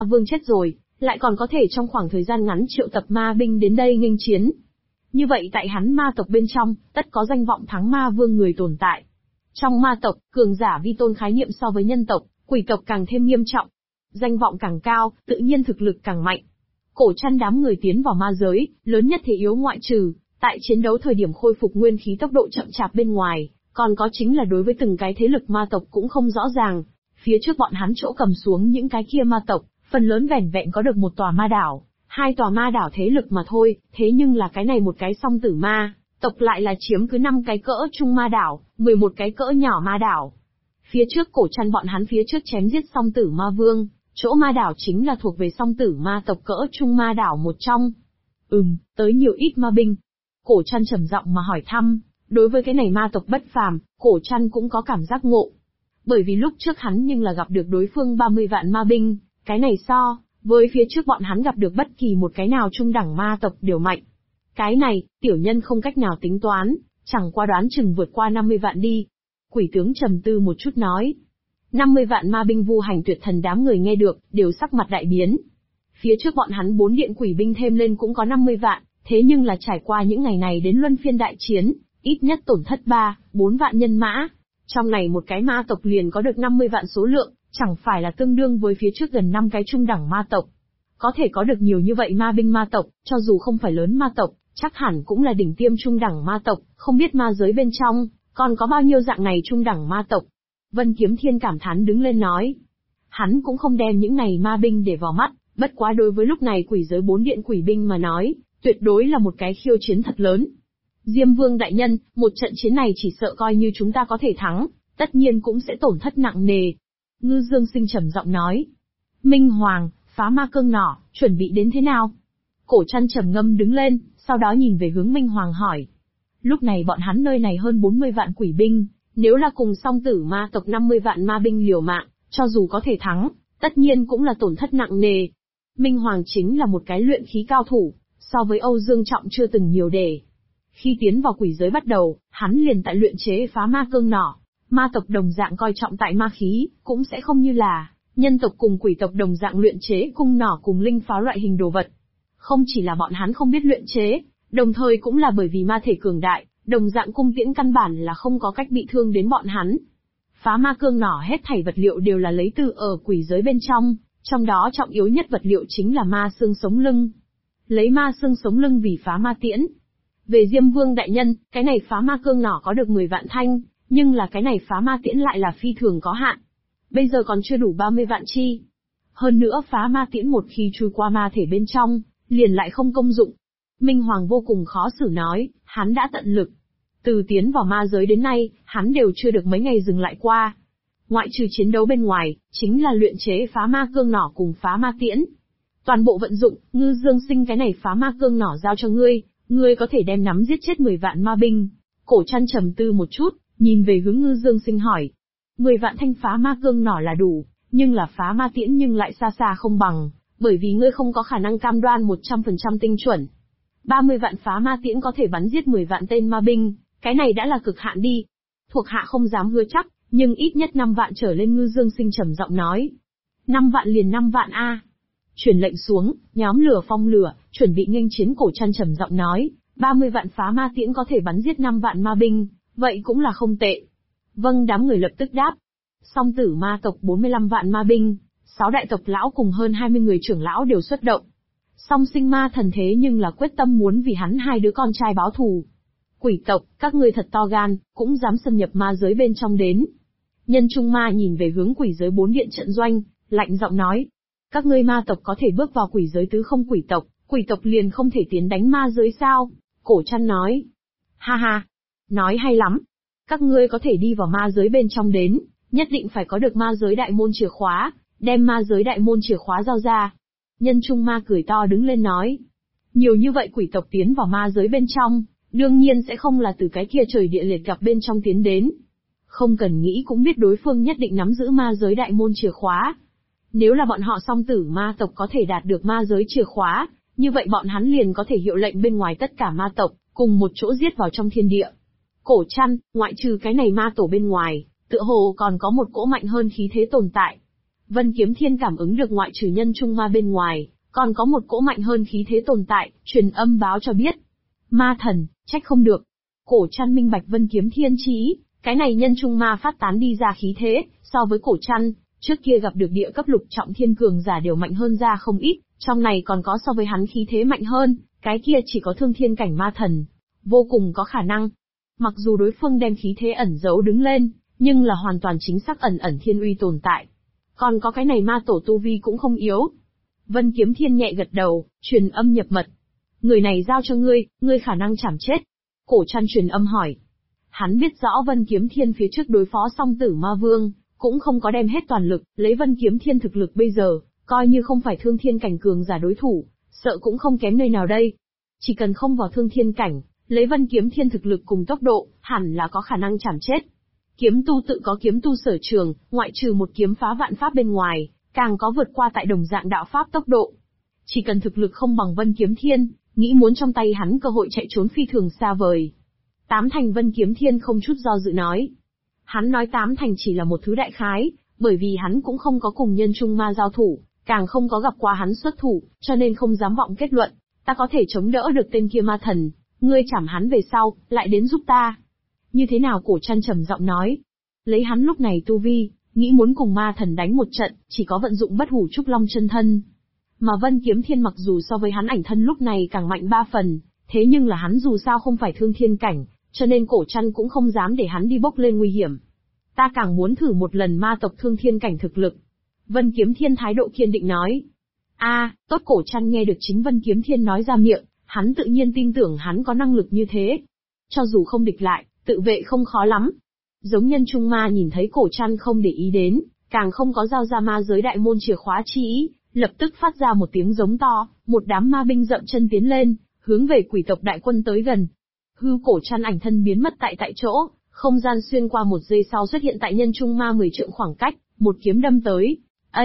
vương chết rồi, lại còn có thể trong khoảng thời gian ngắn triệu tập ma binh đến đây nghênh chiến. Như vậy tại hắn ma tộc bên trong, tất có danh vọng thắng ma vương người tồn tại. Trong ma tộc, cường giả vi tôn khái niệm so với nhân tộc, quỷ tộc càng thêm nghiêm trọng. Danh vọng càng cao, tự nhiên thực lực càng mạnh. Cổ Trăn đám người tiến vào ma giới, lớn nhất thế yếu ngoại trừ, tại chiến đấu thời điểm khôi phục nguyên khí tốc độ chậm chạp bên ngoài, còn có chính là đối với từng cái thế lực ma tộc cũng không rõ ràng. Phía trước bọn hắn chỗ cầm xuống những cái kia ma tộc, phần lớn vẻn vẹn có được một tòa ma đảo, hai tòa ma đảo thế lực mà thôi, thế nhưng là cái này một cái song tử ma tộc lại là chiếm cứ 5 cái cỡ trung ma đảo, 11 cái cỡ nhỏ ma đảo. Phía trước Cổ Trăn bọn hắn phía trước chém giết song tử ma vương, chỗ ma đảo chính là thuộc về song tử ma tộc cỡ trung ma đảo một trong. Tới nhiều ít ma binh. Cổ Trăn trầm giọng mà hỏi thăm, đối với cái này ma tộc bất phàm, Cổ Trăn cũng có cảm giác ngộ. Bởi vì lúc trước hắn nhưng là gặp được đối phương 30 vạn ma binh, cái này so với phía trước bọn hắn gặp được bất kỳ một cái nào trung đẳng ma tộc đều mạnh. Cái này, tiểu nhân không cách nào tính toán, chẳng qua đoán chừng vượt qua 50 vạn đi. Quỷ tướng trầm tư một chút nói. 50 vạn ma binh vu hành tuyệt thần đám người nghe được, đều sắc mặt đại biến. Phía trước bọn hắn 4 điện quỷ binh thêm lên cũng có 50 vạn, thế nhưng là trải qua những ngày này đến luân phiên đại chiến, ít nhất tổn thất 4 vạn nhân mã. Trong này một cái ma tộc liền có được 50 vạn số lượng, chẳng phải là tương đương với phía trước gần 5 cái trung đẳng ma tộc. Có thể có được nhiều như vậy ma binh ma tộc, cho dù không phải lớn ma tộc, chắc hẳn cũng là đỉnh tiêm trung đẳng ma tộc, không biết ma giới bên trong, còn có bao nhiêu dạng này trung đẳng ma tộc. Vân Kiếm Thiên cảm thán đứng lên nói. Hắn cũng không đem những này ma binh để vào mắt, bất quá đối với lúc này quỷ giới 4 điện quỷ binh mà nói, tuyệt đối là một cái khiêu chiến thật lớn. Diêm Vương đại nhân, một trận chiến này chỉ sợ coi như chúng ta có thể thắng, tất nhiên cũng sẽ tổn thất nặng nề. Ngư Dương Sinh trầm giọng nói. Minh Hoàng, phá ma cương nỏ, chuẩn bị đến thế nào? Cổ Trăn trầm ngâm đứng lên, sau đó nhìn về hướng Minh Hoàng hỏi. Lúc này bọn hắn nơi này hơn 40 vạn quỷ binh, nếu là cùng song tử ma tộc 50 vạn ma binh liều mạng, cho dù có thể thắng, tất nhiên cũng là tổn thất nặng nề. Minh Hoàng chính là một cái luyện khí cao thủ, so với Âu Dương Trọng chưa từng nhiều để. Khi tiến vào quỷ giới bắt đầu, hắn liền tại luyện chế phá ma cương nỏ. Ma tộc đồng dạng coi trọng tại ma khí, cũng sẽ không như là nhân tộc cùng quỷ tộc đồng dạng luyện chế cung nỏ cùng linh pháo loại hình đồ vật. Không chỉ là bọn hắn không biết luyện chế, đồng thời cũng là bởi vì ma thể cường đại, đồng dạng cung tiễn căn bản là không có cách bị thương đến bọn hắn. Phá ma cương nỏ hết thảy vật liệu đều là lấy từ ở quỷ giới bên trong đó trọng yếu nhất vật liệu chính là ma xương sống lưng. Lấy ma xương sống lưng vì phá ma tiễn. Về Diêm Vương đại nhân, cái này phá ma cương nỏ có được 10 vạn thanh, nhưng là cái này phá ma tiễn lại là phi thường có hạn. Bây giờ còn chưa đủ 30 vạn chi. Hơn nữa phá ma tiễn một khi chui qua ma thể bên trong, liền lại không công dụng. Minh Hoàng vô cùng khó xử nói, hắn đã tận lực. Từ tiến vào ma giới đến nay, hắn đều chưa được mấy ngày dừng lại qua. Ngoại trừ chiến đấu bên ngoài, chính là luyện chế phá ma cương nỏ cùng phá ma tiễn. Toàn bộ vận dụng, Ngư Dương Sinh cái này phá ma cương nỏ giao cho ngươi, ngươi có thể đem nắm giết chết 10 vạn ma binh. Cổ Trăn trầm tư một chút, nhìn về hướng Ngư Dương Sinh hỏi. 10 vạn thanh phá ma cương nỏ là đủ, nhưng là phá ma tiễn nhưng lại xa xa không bằng, bởi vì ngươi không có khả năng cam đoan 100% tinh chuẩn. 30 vạn phá ma tiễn có thể bắn giết 10 vạn tên ma binh, cái này đã là cực hạn đi. Thuộc hạ không dám hứa chắc, nhưng ít nhất 5 vạn trở lên. Ngư Dương Sinh trầm giọng nói. 5 vạn liền 5 vạn a. Truyền lệnh xuống, nhóm lửa phong lửa, chuẩn bị nghênh chiến. Cổ Trăn trầm giọng nói, 30 vạn phá ma tiễn có thể bắn giết 5 vạn ma binh, vậy cũng là không tệ. Vâng, đám người lập tức đáp. Song tử ma tộc 45 vạn ma binh, 6 đại tộc lão cùng hơn 20 người trưởng lão đều xuất động. Song Sinh ma thần thế nhưng là quyết tâm muốn vì hắn 2 đứa con trai báo thù. Quỷ tộc, các ngươi thật to gan, cũng dám xâm nhập ma giới bên trong đến. Nhân Trung Ma nhìn về hướng quỷ giới 4 điện trận doanh, lạnh giọng nói. Các ngươi ma tộc có thể bước vào quỷ giới tứ không quỷ tộc liền không thể tiến đánh ma giới sao? Cổ Trăn nói. Ha ha, nói hay lắm. Các ngươi có thể đi vào ma giới bên trong đến, nhất định phải có được ma giới đại môn chìa khóa, đem ma giới đại môn chìa khóa giao ra. Nhân Trung Ma cười to đứng lên nói. Nhiều như vậy quỷ tộc tiến vào ma giới bên trong, đương nhiên sẽ không là từ cái kia trời địa liệt gặp bên trong tiến đến. Không cần nghĩ cũng biết đối phương nhất định nắm giữ ma giới đại môn chìa khóa. Nếu là bọn họ song tử ma tộc có thể đạt được ma giới chìa khóa, như vậy bọn hắn liền có thể hiệu lệnh bên ngoài tất cả ma tộc, cùng một chỗ giết vào trong thiên địa. Cổ Trăn, ngoại trừ cái này ma tổ bên ngoài, tựa hồ còn có một cỗ mạnh hơn khí thế tồn tại. Vân Kiếm Thiên cảm ứng được ngoại trừ nhân trung ma bên ngoài, còn có một cỗ mạnh hơn khí thế tồn tại, truyền âm báo cho biết. Ma thần, trách không được. Cổ Trăn minh bạch Vân Kiếm Thiên chí, cái này nhân trung ma phát tán đi ra khí thế, so với Cổ Trăn, trước kia gặp được địa cấp lục trọng thiên cường giả đều mạnh hơn ra không ít, trong này còn có so với hắn khí thế mạnh hơn, cái kia chỉ có thương thiên cảnh ma thần. Vô cùng có khả năng. Mặc dù đối phương đem khí thế ẩn giấu đứng lên, nhưng là hoàn toàn chính xác ẩn ẩn thiên uy tồn tại. Còn có cái này ma tổ tu vi cũng không yếu. Vân Kiếm Thiên nhẹ gật đầu, truyền âm nhập mật. Người này giao cho ngươi khả năng chảm chết. Cổ Trăn truyền âm hỏi. Hắn biết rõ Vân Kiếm Thiên phía trước đối phó song tử ma vương, cũng không có đem hết toàn lực, lấy Vân Kiếm Thiên thực lực bây giờ, coi như không phải thương thiên cảnh cường giả đối thủ, sợ cũng không kém nơi nào đây. Chỉ cần không vào thương thiên cảnh, lấy Vân Kiếm Thiên thực lực cùng tốc độ, hẳn là có khả năng chảm chết. Kiếm tu tự có kiếm tu sở trường, ngoại trừ một kiếm phá vạn pháp bên ngoài, càng có vượt qua tại đồng dạng đạo pháp tốc độ. Chỉ cần thực lực không bằng Vân Kiếm Thiên, nghĩ muốn trong tay hắn cơ hội chạy trốn phi thường xa vời. Tám thành Vân Kiếm Thiên không chút do dự nói. Hắn nói tám thành chỉ là một thứ đại khái, bởi vì hắn cũng không có cùng nhân trung ma giao thủ, càng không có gặp qua hắn xuất thủ, cho nên không dám vọng kết luận. Ta có thể chống đỡ được tên kia ma thần, ngươi chảm hắn về sau, lại đến giúp ta. Như thế nào? Cổ Trăn trầm giọng nói. Lấy hắn lúc này tu vi, nghĩ muốn cùng ma thần đánh một trận, chỉ có vận dụng bất hủ trúc long chân thân. Mà Vân Kiếm Thiên mặc dù so với hắn ảnh thân lúc này càng mạnh 3 phần, thế nhưng là hắn dù sao không phải thương thiên cảnh, cho nên Cổ Trăn cũng không dám để hắn đi bốc lên nguy hiểm. Ta càng muốn thử một lần ma tộc thương thiên cảnh thực lực. Vân Kiếm Thiên thái độ kiên định nói. Tốt. Cổ Trăn nghe được chính Vân Kiếm Thiên nói ra miệng, hắn tự nhiên tin tưởng hắn có năng lực như thế. Cho dù không địch lại, tự vệ không khó lắm. Giống nhân trung ma nhìn thấy Cổ Trăn không để ý đến, càng không có giao ra ma giới đại môn chìa khóa chi ý, lập tức phát ra một tiếng giống to, một đám ma binh dậm chân tiến lên, hướng về quỷ tộc đại quân tới gần. Cổ Trăn ảnh thân biến mất tại chỗ, không gian xuyên qua một giây sau xuất hiện tại nhân trung ma 10 trượng khoảng cách, một kiếm đâm tới.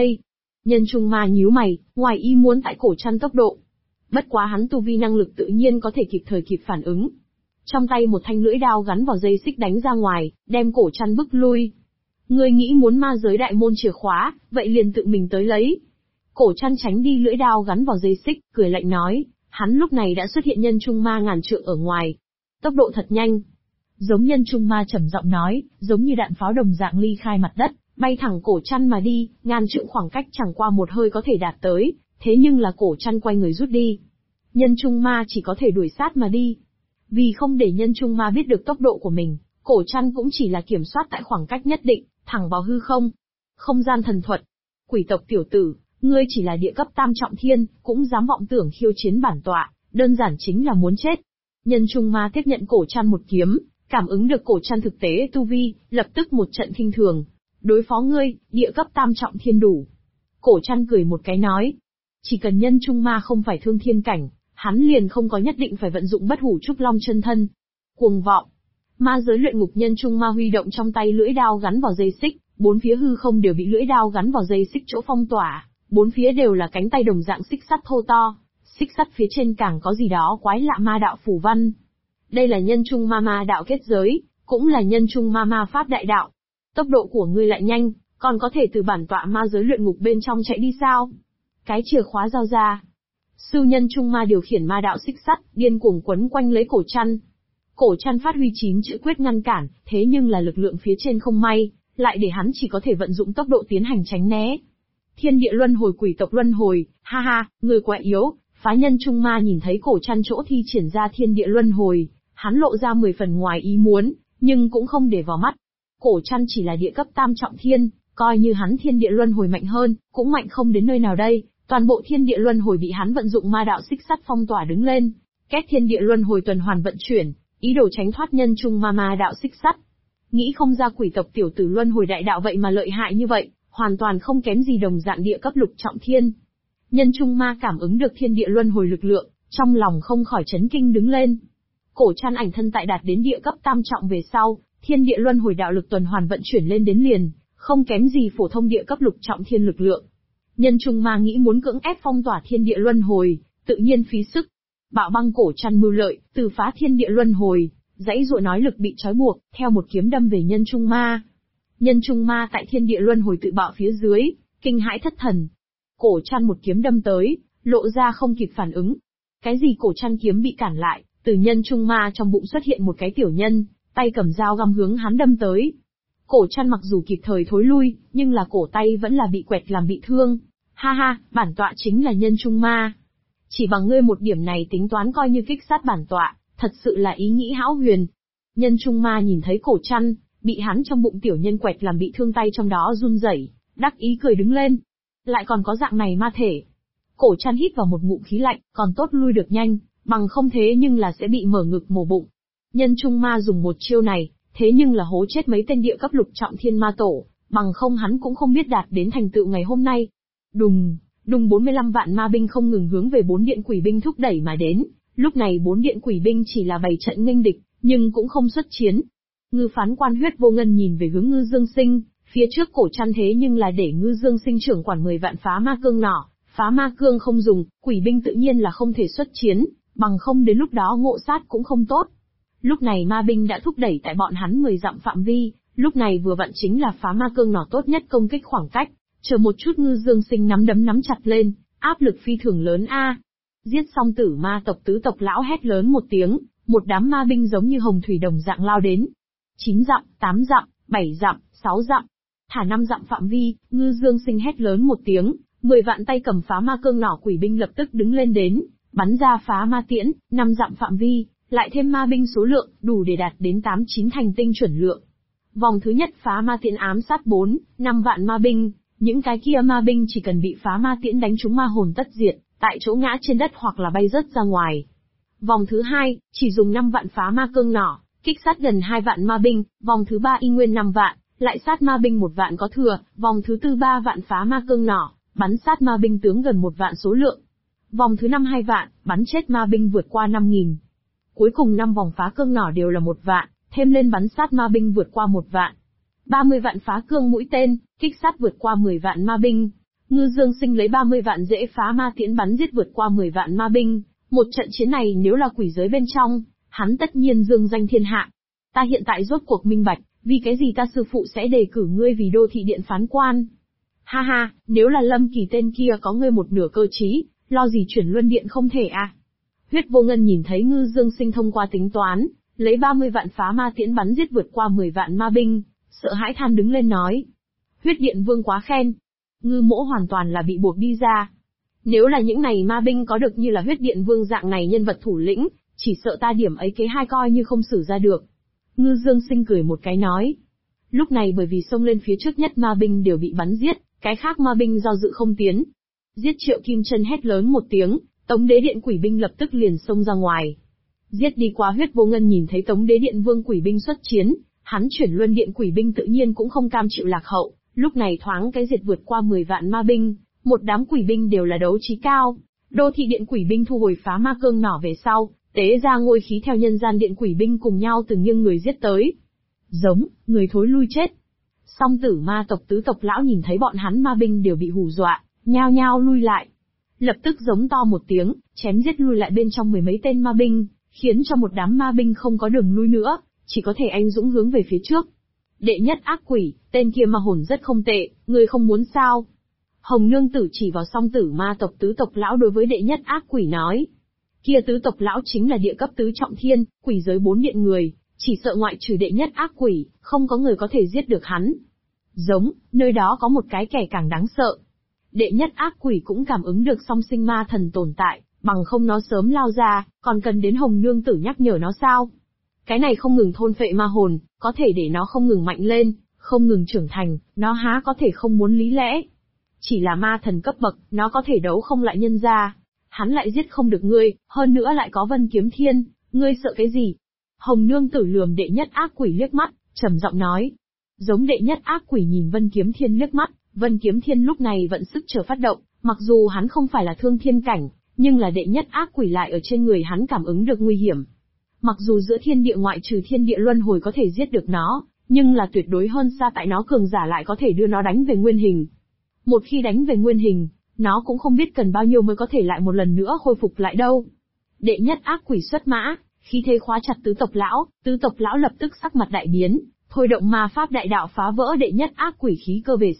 Nhân trung ma nhíu mày, ngoài ý muốn tại Cổ Trăn tốc độ. Bất quá hắn tu vi năng lực tự nhiên có thể kịp thời kịp phản ứng. Trong tay một thanh lưỡi đao gắn vào dây xích đánh ra ngoài, đem Cổ Trăn bức lui. Ngươi nghĩ muốn ma giới đại môn chìa khóa, vậy liền tự mình tới lấy. Cổ Trăn tránh đi lưỡi đao gắn vào dây xích, cười lạnh nói, hắn lúc này đã xuất hiện nhân trung ma ngàn trượng ở ngoài. Tốc độ thật nhanh. Giống nhân trung ma trầm giọng nói, giống như đạn pháo đồng dạng ly khai mặt đất, bay thẳng Cổ Trăn mà đi, ngàn trượng khoảng cách chẳng qua một hơi có thể đạt tới, thế nhưng là Cổ Trăn quay người rút đi. Nhân trung ma chỉ có thể đuổi sát mà đi. Vì không để nhân trung ma biết được tốc độ của mình, Cổ Trăn cũng chỉ là kiểm soát tại khoảng cách nhất định, thẳng vào hư không. Không gian thần thuật. Quỷ tộc tiểu tử, ngươi chỉ là địa cấp tam trọng thiên, cũng dám vọng tưởng khiêu chiến bản tọa, đơn giản chính là muốn chết. Nhân trung ma tiếp nhận Cổ Trăn một kiếm, cảm ứng được Cổ Trăn thực tế tu vi, lập tức một trận khinh thường. Đối phó ngươi, địa cấp tam trọng thiên đủ. Cổ Trăn cười một cái nói. Chỉ cần nhân trung ma không phải thương thiên cảnh, hắn liền không có nhất định phải vận dụng bất hủ trúc long chân thân. Cuồng vọng. Ma giới luyện ngục nhân trung ma huy động trong tay lưỡi đao gắn vào dây xích, bốn phía hư không đều bị lưỡi đao gắn vào dây xích chỗ phong tỏa, bốn phía đều là cánh tay đồng dạng xích sắt thô to, xích sắt phía trên càng có gì đó quái lạ ma đạo phù văn. Đây là nhân trung ma đạo kết giới, cũng là nhân trung ma pháp đại đạo. Tốc độ của ngươi lại nhanh, còn có thể từ bản tọa ma giới luyện ngục bên trong chạy đi sao? Cái chìa khóa giao ra. Sư nhân trung ma điều khiển ma đạo xích sắt, điên cuồng quấn quanh lấy Cổ Trăn. Cổ Trăn phát huy 9 chữ quyết ngăn cản, thế nhưng là lực lượng phía trên không may, lại để hắn chỉ có thể vận dụng tốc độ tiến hành tránh né. Thiên địa luân hồi, quỷ tộc luân hồi, ha ha, người quá yếu. Phá nhân trung ma nhìn thấy Cổ Trăn chỗ thi triển ra thiên địa luân hồi, hắn lộ ra 10 phần ngoài ý muốn, nhưng cũng không để vào mắt. Cổ Trăn chỉ là địa cấp tam trọng thiên, coi như hắn thiên địa luân hồi mạnh hơn, cũng mạnh không đến nơi nào đây. Toàn bộ thiên địa luân hồi bị hắn vận dụng ma đạo xích sắt phong tỏa đứng lên. Két thiên địa luân hồi tuần hoàn vận chuyển, ý đồ tránh thoát nhân trung ma đạo xích sắt. Nghĩ không ra quỷ tộc tiểu tử luân hồi đại đạo vậy mà lợi hại như vậy, hoàn toàn không kém gì đồng dạng địa cấp lục trọng thiên. Nhân trung ma cảm ứng được thiên địa luân hồi lực lượng, trong lòng không khỏi chấn kinh đứng lên. Cổ Trăn ảnh thân tại đạt đến địa cấp tam trọng về sau, thiên địa luân hồi đạo lực tuần hoàn vận chuyển lên đến liền, không kém gì phổ thông địa cấp lục trọng thiên lực lượng. Nhân trung ma nghĩ muốn cưỡng ép phong tỏa thiên địa luân hồi, tự nhiên phí sức. Bạo băng Cổ Trăn mưu lợi, từ phá thiên địa luân hồi, dãy dụa nói lực bị trói buộc, theo một kiếm đâm về nhân trung ma. Nhân trung ma tại thiên địa luân hồi tự bạo phía dưới, kinh hãi thất thần. Cổ Trăn một kiếm đâm tới, lộ ra không kịp phản ứng. Cái gì Cổ Trăn kiếm bị cản lại, từ nhân trung ma trong bụng xuất hiện một cái tiểu nhân, tay cầm dao găm hướng hắn đâm tới. Cổ Trăn mặc dù kịp thời thối lui, nhưng là cổ tay vẫn là bị quẹt làm bị thương. Ha ha, bản tọa chính là nhân trung ma. Chỉ bằng ngươi một điểm này tính toán coi như kích sát bản tọa, thật sự là ý nghĩ hão huyền. Nhân trung ma nhìn thấy Cổ Trăn, bị hắn trong bụng tiểu nhân quẹt làm bị thương tay trong đó run rẩy, đắc ý cười đứng lên. Lại còn có dạng này ma thể. Cổ Trăn hít vào một ngụm khí lạnh, còn tốt lui được nhanh, bằng không thế nhưng là sẽ bị mở ngực mổ bụng. Nhân trung ma dùng một chiêu này, thế nhưng là hố chết mấy tên địa cấp lục trọng thiên ma tổ, bằng không hắn cũng không biết đạt đến thành tựu ngày hôm nay. Đùng, đùng 45 vạn ma binh không ngừng hướng về 4 điện quỷ binh thúc đẩy mà đến, lúc này 4 điện quỷ binh chỉ là bày trận nghênh địch, nhưng cũng không xuất chiến. Ngư phán quan Huyết Vô Ngân nhìn về hướng Ngư Dương Sinh, phía trước Cổ Trăn thế nhưng là để Ngư Dương Sinh trưởng quản 10 vạn phá ma cương nỏ, phá ma cương không dùng, quỷ binh tự nhiên là không thể xuất chiến, bằng không đến lúc đó ngộ sát cũng không tốt. Lúc này ma binh đã thúc đẩy tại bọn hắn 10 dặm phạm vi, lúc này vừa vặn chính là phá ma cương nỏ tốt nhất công kích khoảng cách. Chờ một chút Ngư Dương Sinh nắm đấm nắm chặt lên, áp lực phi thường lớn a. Giết xong tử ma tộc tứ tộc lão hét lớn một tiếng, một đám ma binh giống như hồng thủy đồng dạng lao đến. 9 dặm, 8 dặm, 7 dặm, 6 dặm, thả 5 dặm phạm vi, Ngư Dương Sinh hét lớn một tiếng, 10 vạn tay cầm phá ma cương nỏ quỷ binh lập tức đứng lên đến, bắn ra phá ma tiễn, 5 dặm phạm vi, lại thêm ma binh số lượng, đủ để đạt đến 8-9 thành tinh chuẩn lượng. Vòng thứ nhất phá ma tiễn ám sát 4-5 vạn ma binh, những cái kia ma binh chỉ cần bị phá ma tiễn đánh trúng ma hồn tất diệt, tại chỗ ngã trên đất hoặc là bay rớt ra ngoài. Vòng thứ hai, chỉ dùng 5 vạn phá ma cương nỏ, kích sát gần 2 vạn ma binh, vòng thứ ba y nguyên 5 vạn, lại sát ma binh 1 vạn có thừa, vòng thứ tư 3 vạn phá ma cương nỏ, bắn sát ma binh tướng gần 1 vạn số lượng. Vòng thứ 5 2 vạn, bắn chết ma binh vượt qua 5.000. Cuối cùng 5 vòng phá cương nỏ đều là 1 vạn, thêm lên bắn sát ma binh vượt qua 1 vạn. 30 vạn phá cương mũi tên, kích sát vượt qua 10 vạn ma binh. Ngư Dương Sinh lấy 30 vạn dễ phá ma tiễn bắn giết vượt qua 10 vạn ma binh. Một trận chiến này nếu là quỷ giới bên trong, hắn tất nhiên dương danh thiên hạ. Ta hiện tại rốt cuộc minh bạch, vì cái gì ta sư phụ sẽ đề cử ngươi vì đô thị điện phán quan. Ha ha, nếu là Lâm Kỳ tên kia có ngươi một nửa cơ trí, lo gì chuyển luân điện không thể à. Huyết Vô Ngân nhìn thấy Ngư Dương Sinh thông qua tính toán, lấy 30 vạn phá ma tiễn bắn giết vượt qua 10 vạn ma binh, sợ hãi than đứng lên nói. Huyết Điện Vương quá khen. Ngư Mỗ hoàn toàn là bị buộc đi ra. Nếu là những này ma binh có được như là Huyết Điện Vương dạng này nhân vật thủ lĩnh, chỉ sợ ta điểm ấy kế hai coi như không xử ra được. Ngư Dương Sinh cười một cái nói. Lúc này bởi vì xông lên phía trước nhất ma binh đều bị bắn giết, cái khác ma binh do dự không tiến. Giết Triệu Kim Chân hét lớn một tiếng, Tống Đế Điện quỷ binh lập tức liền xông ra ngoài. Giết đi qua. Huyết Vô Ngân nhìn thấy Tống Đế Điện Vương quỷ binh xuất chiến, hắn chuyển luân điện quỷ binh tự nhiên cũng không cam chịu lạc hậu, lúc này thoáng cái diệt vượt qua 10 vạn ma binh, một đám quỷ binh đều là đấu trí cao. Đô thị điện quỷ binh thu hồi phá ma cương nỏ về sau, tế ra ngôi khí theo nhân gian điện quỷ binh cùng nhau từng nghiêng người giết tới. Giống, người thối lui chết. Song tử ma tộc tứ tộc lão nhìn thấy bọn hắn ma binh đều bị hù dọa, nhao nhao lui lại. Lập tức giống to một tiếng, chém giết lui lại bên trong 10 mấy tên ma binh, khiến cho một đám ma binh không có đường lui nữa, chỉ có thể anh dũng hướng về phía trước. Đệ nhất ác quỷ, tên kia ma hồn rất không tệ, ngươi không muốn sao? Hồng Nương Tử chỉ vào song tử ma tộc tứ tộc lão đối với đệ nhất ác quỷ nói. Kia tứ tộc lão chính là địa cấp tứ trọng thiên, quỷ giới 4 điện người, chỉ sợ ngoại trừ đệ nhất ác quỷ, không có người có thể giết được hắn. Giống, nơi đó có một cái kẻ càng đáng sợ. Đệ nhất ác quỷ cũng cảm ứng được song sinh ma thần tồn tại, bằng không nó sớm lao ra, còn cần đến Hồng Nương Tử nhắc nhở nó sao? Cái này không ngừng thôn phệ ma hồn, có thể để nó không ngừng mạnh lên, không ngừng trưởng thành, nó há có thể không muốn lý lẽ. Chỉ là ma thần cấp bậc, nó có thể đấu không lại nhân gia. Hắn lại giết không được ngươi, hơn nữa lại có Vân Kiếm Thiên, ngươi sợ cái gì? Hồng Nương Tử lườm đệ nhất ác quỷ liếc mắt, trầm giọng nói. Giống đệ nhất ác quỷ nhìn Vân Kiếm Thiên liếc mắt, Vân Kiếm Thiên lúc này vận sức chờ phát động, mặc dù hắn không phải là thương thiên cảnh, nhưng là đệ nhất ác quỷ lại ở trên người hắn cảm ứng được nguy hiểm. Mặc dù giữa thiên địa ngoại trừ thiên địa luân hồi có thể giết được nó, nhưng là tuyệt đối hơn xa tại nó cường giả lại có thể đưa nó đánh về nguyên hình. Một khi đánh về nguyên hình, nó cũng không biết cần bao nhiêu mới có thể lại một lần nữa khôi phục lại đâu. Đệ nhất ác quỷ xuất mã, khi thế khóa chặt tứ tộc lão lập tức sắc mặt đại biến, thôi động ma pháp đại đạo phá vỡ đệ nhất ác quỷ khí cơ về sau,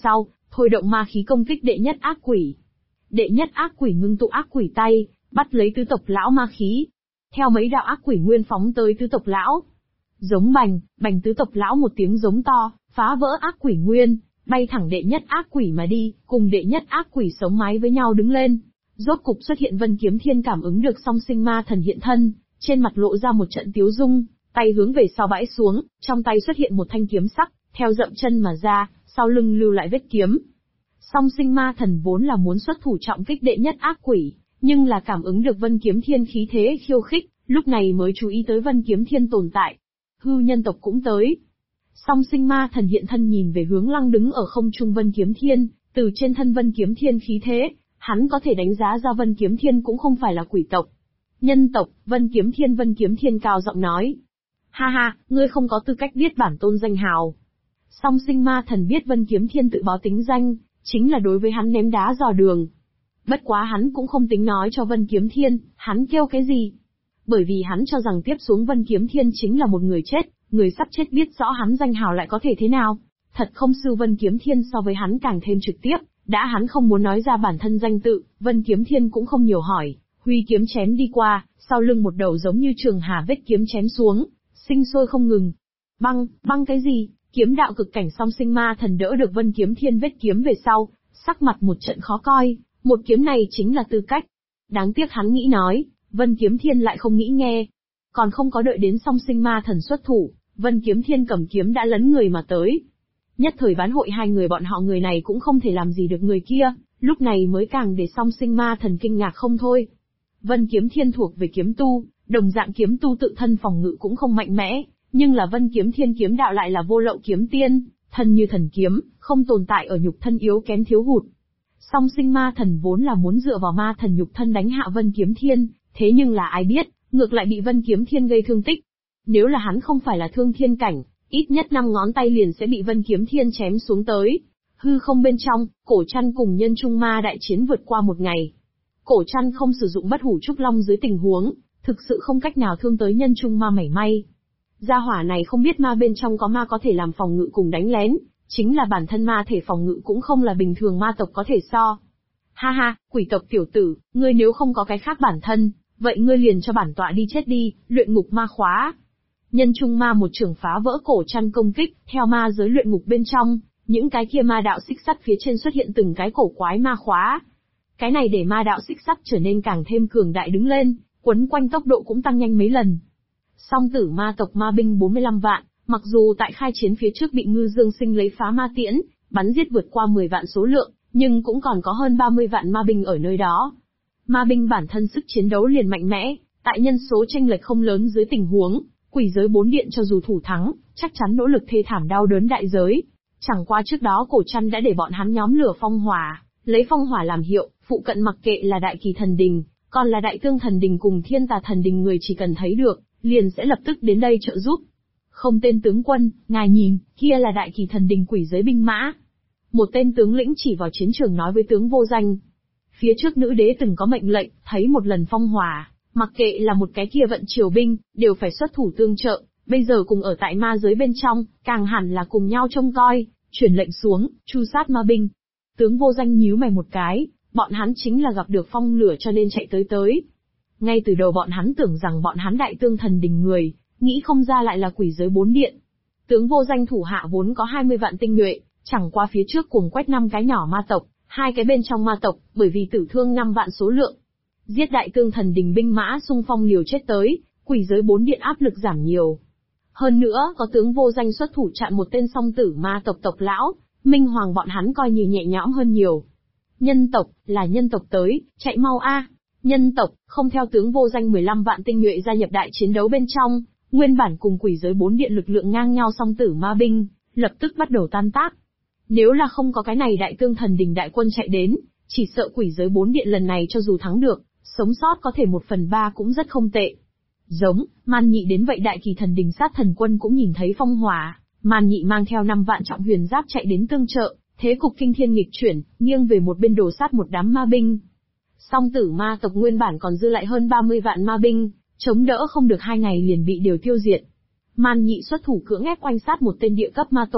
thôi động ma khí công kích đệ nhất ác quỷ. Đệ nhất ác quỷ ngưng tụ ác quỷ tay, bắt lấy tứ tộc lão ma khí. Theo mấy đạo ác quỷ nguyên phóng tới tứ tộc lão. Giống bành, bành tứ tộc lão một tiếng giống to, phá vỡ ác quỷ nguyên, bay thẳng đệ nhất ác quỷ mà đi, cùng đệ nhất ác quỷ sống mái với nhau đứng lên. Rốt cục xuất hiện Vân Kiếm Thiên cảm ứng được song sinh ma thần hiện thân, trên mặt lộ ra một trận tiếu dung, tay hướng về sau bãi xuống, trong tay xuất hiện một thanh kiếm sắc, theo dậm chân mà ra, sau lưng lưu lại vết kiếm. Song sinh ma thần vốn là muốn xuất thủ trọng kích đệ nhất ác quỷ, nhưng là cảm ứng được Vân Kiếm Thiên khí thế khiêu khích, lúc này mới chú ý tới Vân Kiếm Thiên tồn tại. Hư nhân tộc cũng tới. Song sinh ma thần hiện thân nhìn về hướng lăng đứng ở không trung Vân Kiếm Thiên, từ trên thân Vân Kiếm Thiên khí thế, hắn có thể đánh giá ra Vân Kiếm Thiên cũng không phải là quỷ tộc. Nhân tộc, Vân Kiếm Thiên cao giọng nói. Ha ha, ngươi không có tư cách biết bản tôn danh hào. Song sinh ma thần biết Vân Kiếm Thiên tự báo tính danh, chính là đối với hắn ném đá dò đường. Bất quá hắn cũng không tính nói cho Vân Kiếm Thiên, hắn kêu cái gì. Bởi vì hắn cho rằng tiếp xuống Vân Kiếm Thiên chính là một người chết, người sắp chết biết rõ hắn danh hào lại có thể thế nào. Thật không sư Vân Kiếm Thiên so với hắn càng thêm trực tiếp, đã hắn không muốn nói ra bản thân danh tự, Vân Kiếm Thiên cũng không nhiều hỏi, huy kiếm chém đi qua, sau lưng một đầu giống như trường hà vết kiếm chém xuống, sinh sôi không ngừng. Băng, băng cái gì? Kiếm đạo cực cảnh song sinh ma thần đỡ được Vân Kiếm Thiên vết kiếm về sau, sắc mặt một trận khó coi, một kiếm này chính là tư cách. Đáng tiếc hắn nghĩ nói, Vân Kiếm Thiên lại không nghĩ nghe. Còn không có đợi đến song sinh ma thần xuất thủ, Vân Kiếm Thiên cầm kiếm đã lấn người mà tới. Nhất thời bán hội hai người bọn họ người này cũng không thể làm gì được người kia, lúc này mới càng để song sinh ma thần kinh ngạc không thôi. Vân Kiếm Thiên thuộc về kiếm tu, đồng dạng kiếm tu tự thân phòng ngự cũng không mạnh mẽ, nhưng là Vân Kiếm Thiên kiếm đạo lại là vô lậu kiếm tiên, thân như thần kiếm, không tồn tại ở nhục thân yếu kém thiếu hụt. Song sinh ma thần vốn là muốn dựa vào ma thần nhục thân đánh hạ Vân Kiếm Thiên, thế nhưng là ai biết, ngược lại bị Vân Kiếm Thiên gây thương tích. Nếu là hắn không phải là thương thiên cảnh, ít nhất 5 ngón tay liền sẽ bị Vân Kiếm Thiên chém xuống tới. Hư không bên trong, Cổ Trăn cùng Nhân Trung Ma đại chiến vượt qua một ngày. Cổ Trăn không sử dụng bất hủ trúc long dưới tình huống, thực sự không cách nào thương tới Nhân Trung Ma mảy may. Gia hỏa này không biết ma bên trong có ma có thể làm phòng ngự cùng đánh lén, chính là bản thân ma thể phòng ngự cũng không là bình thường ma tộc có thể so. Ha ha, quỷ tộc tiểu tử, ngươi nếu không có cái khác bản thân, vậy ngươi liền cho bản tọa đi chết đi, luyện ngục ma khóa. Nhân Trung Ma một trường phá vỡ Cổ Trăn công kích, theo ma giới luyện ngục bên trong, những cái kia ma đạo xích sắt phía trên xuất hiện từng cái cổ quái ma khóa. Cái này để ma đạo xích sắt trở nên càng thêm cường đại đứng lên, quấn quanh tốc độ cũng tăng nhanh mấy lần. Song tử ma tộc ma binh 45 vạn, mặc dù tại khai chiến phía trước bị Ngư Dương Sinh lấy phá ma tiễn, bắn giết vượt qua 10 vạn số lượng, nhưng cũng còn có hơn 30 vạn ma binh ở nơi đó. Ma binh bản thân sức chiến đấu liền mạnh mẽ, tại nhân số chênh lệch không lớn dưới tình huống, quỷ giới 4 điện cho dù thủ thắng, chắc chắn nỗ lực thê thảm đau đớn đại giới. Chẳng qua trước đó Cổ Trăn đã để bọn hắn nhóm lửa phong hỏa, lấy phong hỏa làm hiệu, phụ cận mặc kệ là đại kỳ thần đình, còn là đại tương thần đình cùng thiên tà thần đình người chỉ cần thấy được, liền sẽ lập tức đến đây trợ giúp. Không tên tướng quân, ngài nhìn, kia là đại kỳ thần đình quỷ giới binh mã. Một tên tướng lĩnh chỉ vào chiến trường nói với tướng Vô Danh. Phía trước nữ đế từng có mệnh lệnh, thấy một lần phong hỏa, mặc kệ là một cái kia vận triều binh, đều phải xuất thủ tương trợ, bây giờ cùng ở tại ma giới bên trong, càng hẳn là cùng nhau trông coi, truyền lệnh xuống, tru sát ma binh. Tướng Vô Danh nhíu mày một cái, bọn hắn chính là gặp được phong lửa cho nên chạy tới. Ngay từ đầu bọn hắn tưởng rằng bọn hắn đại tương thần đình người, nghĩ không ra lại là quỷ giới 4 điện. Tướng Vô Danh thủ hạ vốn có 20 vạn tinh nhuệ, chẳng qua phía trước cuồng quét 5 cái nhỏ ma tộc, 2 cái bên trong ma tộc, bởi vì tử thương 5 vạn số lượng. Giết đại tương thần đình binh mã xung phong liều chết tới, quỷ giới 4 điện áp lực giảm nhiều. Hơn nữa, có tướng Vô Danh xuất thủ chặn một tên song tử ma tộc tộc lão, Minh Hoàng bọn hắn coi như nhẹ nhõm hơn nhiều. Nhân tộc, là nhân tộc tới, chạy mau a! Nhân tộc, không theo tướng Vô Danh 15 vạn tinh nhuệ gia nhập đại chiến đấu bên trong, nguyên bản cùng quỷ giới 4 điện lực lượng ngang nhau song tử ma binh, lập tức bắt đầu tan tác. Nếu là không có cái này đại tương thần đình đại quân chạy đến, chỉ sợ quỷ giới 4 điện lần này cho dù thắng được, sống sót có thể 1/3 cũng rất không tệ. Giống, Man Nhị đến vậy đại kỳ thần đình sát thần quân cũng nhìn thấy phong hỏa, Man Nhị mang theo 5 vạn trọng huyền giáp chạy đến tương trợ, thế cục kinh thiên nghịch chuyển, nghiêng về một bên đổ sát một đám ma binh. Song tử ma tộc nguyên bản còn dư lại hơn 30 vạn ma binh, chống đỡ không được 2 ngày liền bị đều tiêu diệt. Man Nhị xuất thủ cưỡng ép oanh sát một tên địa cấp ma tổ,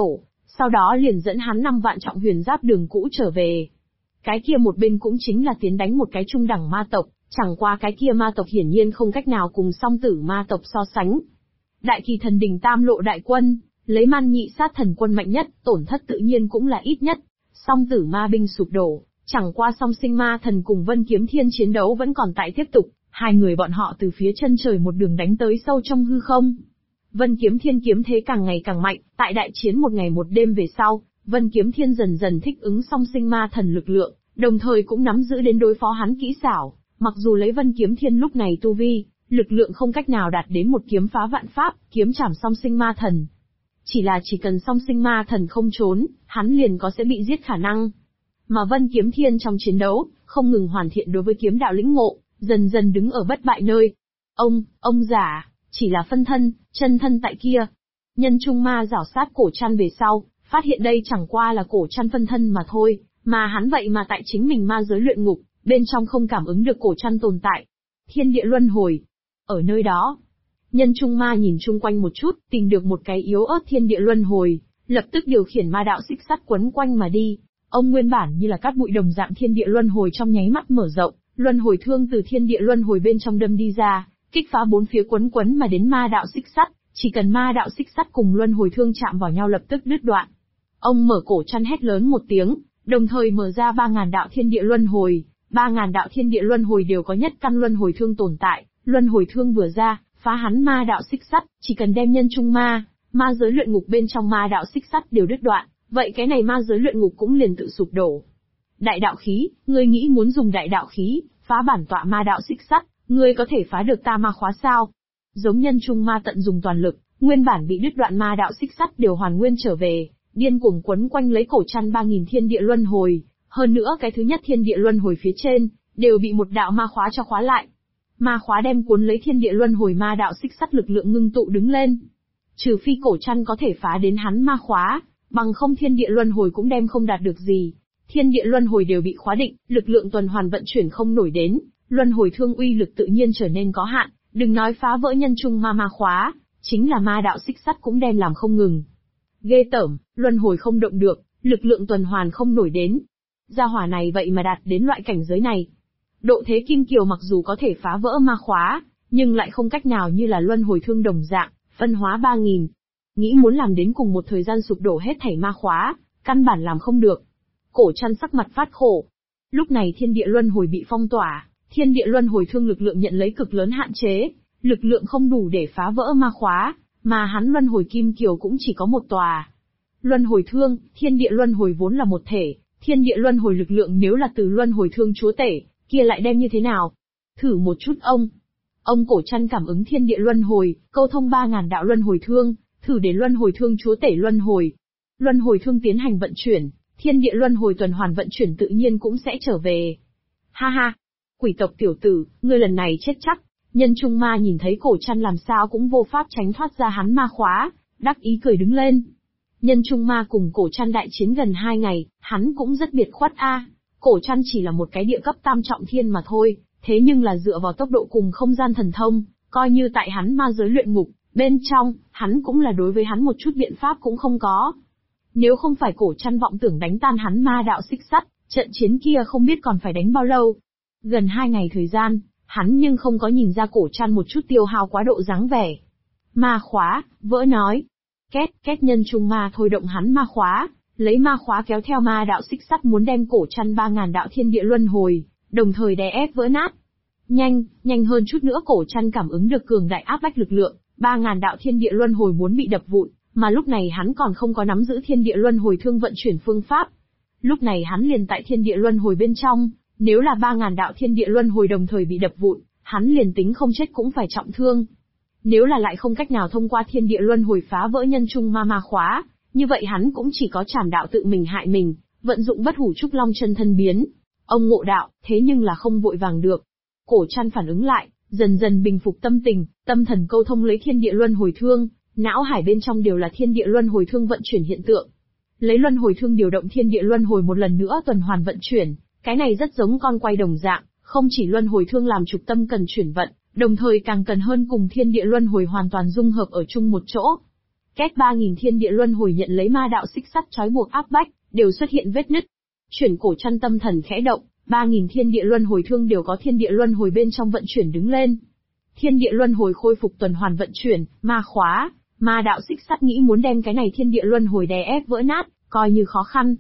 sau đó liền dẫn hắn 5 vạn trọng huyền giáp đường cũ trở về. Cái kia một bên cũng chính là tiến đánh một cái trung đẳng ma tộc, chẳng qua cái kia ma tộc hiển nhiên không cách nào cùng song tử ma tộc so sánh. Đại Kỳ Thần Đình tam lộ đại quân, lấy man nhị sát thần quân mạnh nhất, tổn thất tự nhiên cũng là ít nhất. Song tử ma binh sụp đổ, chẳng qua song sinh ma thần cùng Vân Kiếm Thiên chiến đấu vẫn còn tại tiếp tục, hai người bọn họ từ phía chân trời một đường đánh tới sâu trong hư không. Vân Kiếm Thiên kiếm thế càng ngày càng mạnh, tại đại chiến một ngày một đêm về sau, Vân Kiếm Thiên dần dần thích ứng song sinh ma thần lực lượng, đồng thời cũng nắm giữ đến đối phó hắn kỹ xảo, mặc dù lấy Vân Kiếm Thiên lúc này tu vi, lực lượng không cách nào đạt đến một kiếm phá vạn pháp, kiếm chảm song sinh ma thần. Chỉ cần song sinh ma thần không trốn, hắn liền có sẽ bị giết khả năng. Mà Vân Kiếm Thiên trong chiến đấu, không ngừng hoàn thiện đối với kiếm đạo lĩnh ngộ, dần dần đứng ở bất bại nơi. Ông giả, chỉ là phân thân, chân thân tại kia. Nhân trung ma rảo sát cổ trăn về sau, phát hiện đây chẳng qua là cổ trăn phân thân mà thôi, mà hắn vậy mà tại chính mình ma giới luyện ngục, bên trong không cảm ứng được cổ trăn tồn tại. Thiên địa luân hồi. Ở nơi đó, nhân trung ma nhìn chung quanh một chút, tìm được một cái yếu ớt thiên địa luân hồi, lập tức điều khiển ma đạo xích sắt quấn quanh mà đi. Ông nguyên bản như là cát bụi đồng dạng thiên địa luân hồi trong nháy mắt mở rộng, luân hồi thương từ thiên địa luân hồi bên trong đâm đi ra, kích phá bốn phía quấn mà đến ma đạo xích sắt, chỉ cần ma đạo xích sắt cùng luân hồi thương chạm vào nhau lập tức đứt đoạn. Ông mở cổ chăn hét lớn một tiếng, đồng thời mở ra 3000 đạo thiên địa luân hồi, 3000 đạo thiên địa luân hồi đều có nhất căn luân hồi thương tồn tại, luân hồi thương vừa ra, phá hắn ma đạo xích sắt, chỉ cần đem nhân trung ma giới luyện ngục bên trong ma đạo xích sắt đều đứt đoạn, vậy cái này ma giới luyện ngục cũng liền tự sụp đổ. Đại đạo khí, ngươi nghĩ muốn dùng đại đạo khí phá bản tọa ma đạo xích sắt, ngươi có thể phá được ta ma khóa sao? Giống nhân trung ma tận dùng toàn lực, nguyên bản bị đứt đoạn ma đạo xích sắt đều hoàn nguyên trở về, điên cuồng quấn quanh lấy cổ chăn 3000 thiên địa luân hồi, hơn nữa cái thứ nhất thiên địa luân hồi phía trên đều bị một đạo ma khóa cho khóa lại. Ma khóa đem cuốn lấy thiên địa luân hồi ma đạo xích sắt lực lượng ngưng tụ đứng lên. Trừ phi cổ chăn có thể phá đến hắn ma khóa, bằng không thiên địa luân hồi cũng đem không đạt được gì. Thiên địa luân hồi đều bị khóa định, lực lượng tuần hoàn vận chuyển không nổi đến, luân hồi thương uy lực tự nhiên trở nên có hạn, đừng nói phá vỡ nhân trung ma khóa, chính là ma đạo xích sắt cũng đem làm không ngừng. Ghê tởm, luân hồi không động được, lực lượng tuần hoàn không nổi đến. Gia hỏa này vậy mà đạt đến loại cảnh giới này. Độ thế kim kiều mặc dù có thể phá vỡ ma khóa, nhưng lại không cách nào như là luân hồi thương đồng dạng, phân hóa 3000. Nghĩ muốn làm đến cùng một thời gian sụp đổ hết thảy ma khóa, căn bản làm không được. Cổ chăn sắc mặt phát khổ. Lúc này thiên địa luân hồi bị phong tỏa, thiên địa luân hồi thương lực lượng nhận lấy cực lớn hạn chế, lực lượng không đủ để phá vỡ ma khóa, mà hắn luân hồi kim kiều cũng chỉ có một tòa. Luân hồi thương, thiên địa luân hồi vốn là một thể, thiên địa luân hồi lực lượng nếu là từ luân hồi thương chúa tể, kia lại đem như thế nào? Thử một chút ông cổ chăn cảm ứng thiên địa luân hồi, câu thông 3000 đạo luân hồi thương, thử để luân hồi thương chúa tể luân hồi. Luân hồi thương tiến hành vận chuyển, thiên địa luân hồi tuần hoàn vận chuyển tự nhiên cũng sẽ trở về. Ha ha, quỷ tộc tiểu tử, ngươi lần này chết chắc. Nhân trung ma nhìn thấy cổ chăn làm sao cũng vô pháp tránh thoát ra hắn ma khóa, đắc ý cười đứng lên. Nhân trung ma cùng cổ chăn đại chiến gần 2 ngày, hắn cũng rất biệt khuất a. Cổ chăn chỉ là một cái địa cấp tam trọng thiên mà thôi, thế nhưng là dựa vào tốc độ cùng không gian thần thông, coi như tại hắn ma giới luyện ngục, bên trong, hắn cũng là đối với hắn một chút biện pháp cũng không có. Nếu không phải cổ chăn vọng tưởng đánh tan hắn ma đạo xích sắt, trận chiến kia không biết còn phải đánh bao lâu. Gần 2 ngày thời gian, hắn nhưng không có nhìn ra cổ chăn một chút tiêu hao quá độ dáng vẻ. Ma khóa, vỡ nói. Két nhân trung ma thôi động hắn ma khóa, lấy ma khóa kéo theo ma đạo xích sắt muốn đem cổ chăn 3000 đạo thiên địa luân hồi, đồng thời đè ép vỡ nát. Nhanh hơn chút nữa cổ chăn cảm ứng được cường đại áp bách lực lượng, 3000 đạo thiên địa luân hồi muốn bị đập vụn, mà lúc này hắn còn không có nắm giữ thiên địa luân hồi thương vận chuyển phương pháp. Lúc này hắn liền tại thiên địa luân hồi bên trong, nếu là 3000 đạo thiên địa luân hồi đồng thời bị đập vụn, hắn liền tính không chết cũng phải trọng thương. Nếu là lại không cách nào thông qua thiên địa luân hồi phá vỡ nhân trung ma khóa, như vậy hắn cũng chỉ có trảm đạo tự mình hại mình, vận dụng bất hủ trúc long chân thân biến. Ông ngộ đạo, thế nhưng là không vội vàng được. Cổ chăn phản ứng lại, dần dần bình phục tâm tình, tâm thần câu thông lấy thiên địa luân hồi thương, não hải bên trong đều là thiên địa luân hồi thương vận chuyển hiện tượng. Lấy luân hồi thương điều động thiên địa luân hồi một lần nữa tuần hoàn vận chuyển, cái này rất giống con quay đồng dạng, không chỉ luân hồi thương làm trục tâm cần chuyển vận, đồng thời càng cần hơn cùng thiên địa luân hồi hoàn toàn dung hợp ở chung một chỗ. Két 3000 thiên địa luân hồi nhận lấy ma đạo xích sắt trói buộc áp bách, đều xuất hiện vết nứt. Chuyển cổ chân tâm thần khẽ động, 3000 thiên địa luân hồi thương đều có thiên địa luân hồi bên trong vận chuyển đứng lên. Thiên địa luân hồi khôi phục tuần hoàn vận chuyển, ma khóa, ma đạo xích sắt nghĩ muốn đem cái này thiên địa luân hồi đè ép vỡ nát, coi như khó khăn.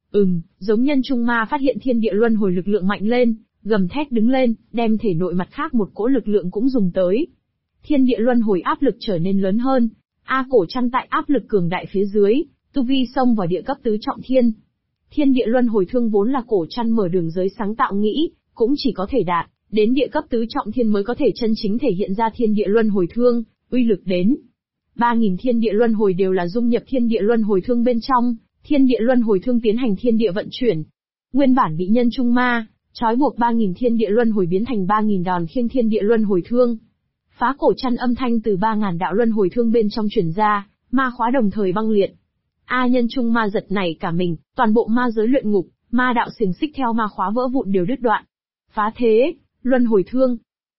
Giống nhân trung ma phát hiện thiên địa luân hồi lực lượng mạnh lên, gầm thét đứng lên, đem thể nội mặt khác một cỗ lực lượng cũng dùng tới. Thiên địa luân hồi áp lực trở nên lớn hơn. Cổ chân tại áp lực cường đại phía dưới, tu vi xông vào địa cấp tứ trọng thiên. Thiên địa luân hồi thương vốn là cổ chân mở đường giới sáng tạo nghĩ, cũng chỉ có thể đạt đến địa cấp tứ trọng thiên mới có thể chân chính thể hiện ra thiên địa luân hồi thương, uy lực đến. 3000 thiên địa luân hồi đều là dung nhập thiên địa luân hồi thương bên trong, thiên địa luân hồi thương tiến hành thiên địa vận chuyển. Nguyên bản bị nhân trung ma trói buộc 3000 thiên địa luân hồi biến thành 3000 đòn khiêng thiên địa luân hồi thương. Phá cổ chân âm thanh từ 3000 đạo luân hồi thương bên trong truyền ra, ma khóa đồng thời băng liệt. Nhân trung ma giật nảy cả mình, toàn bộ ma giới luyện ngục, ma đạo xiềng xích theo ma khóa vỡ vụn đều đứt đoạn. Phá thế, luân hồi thương.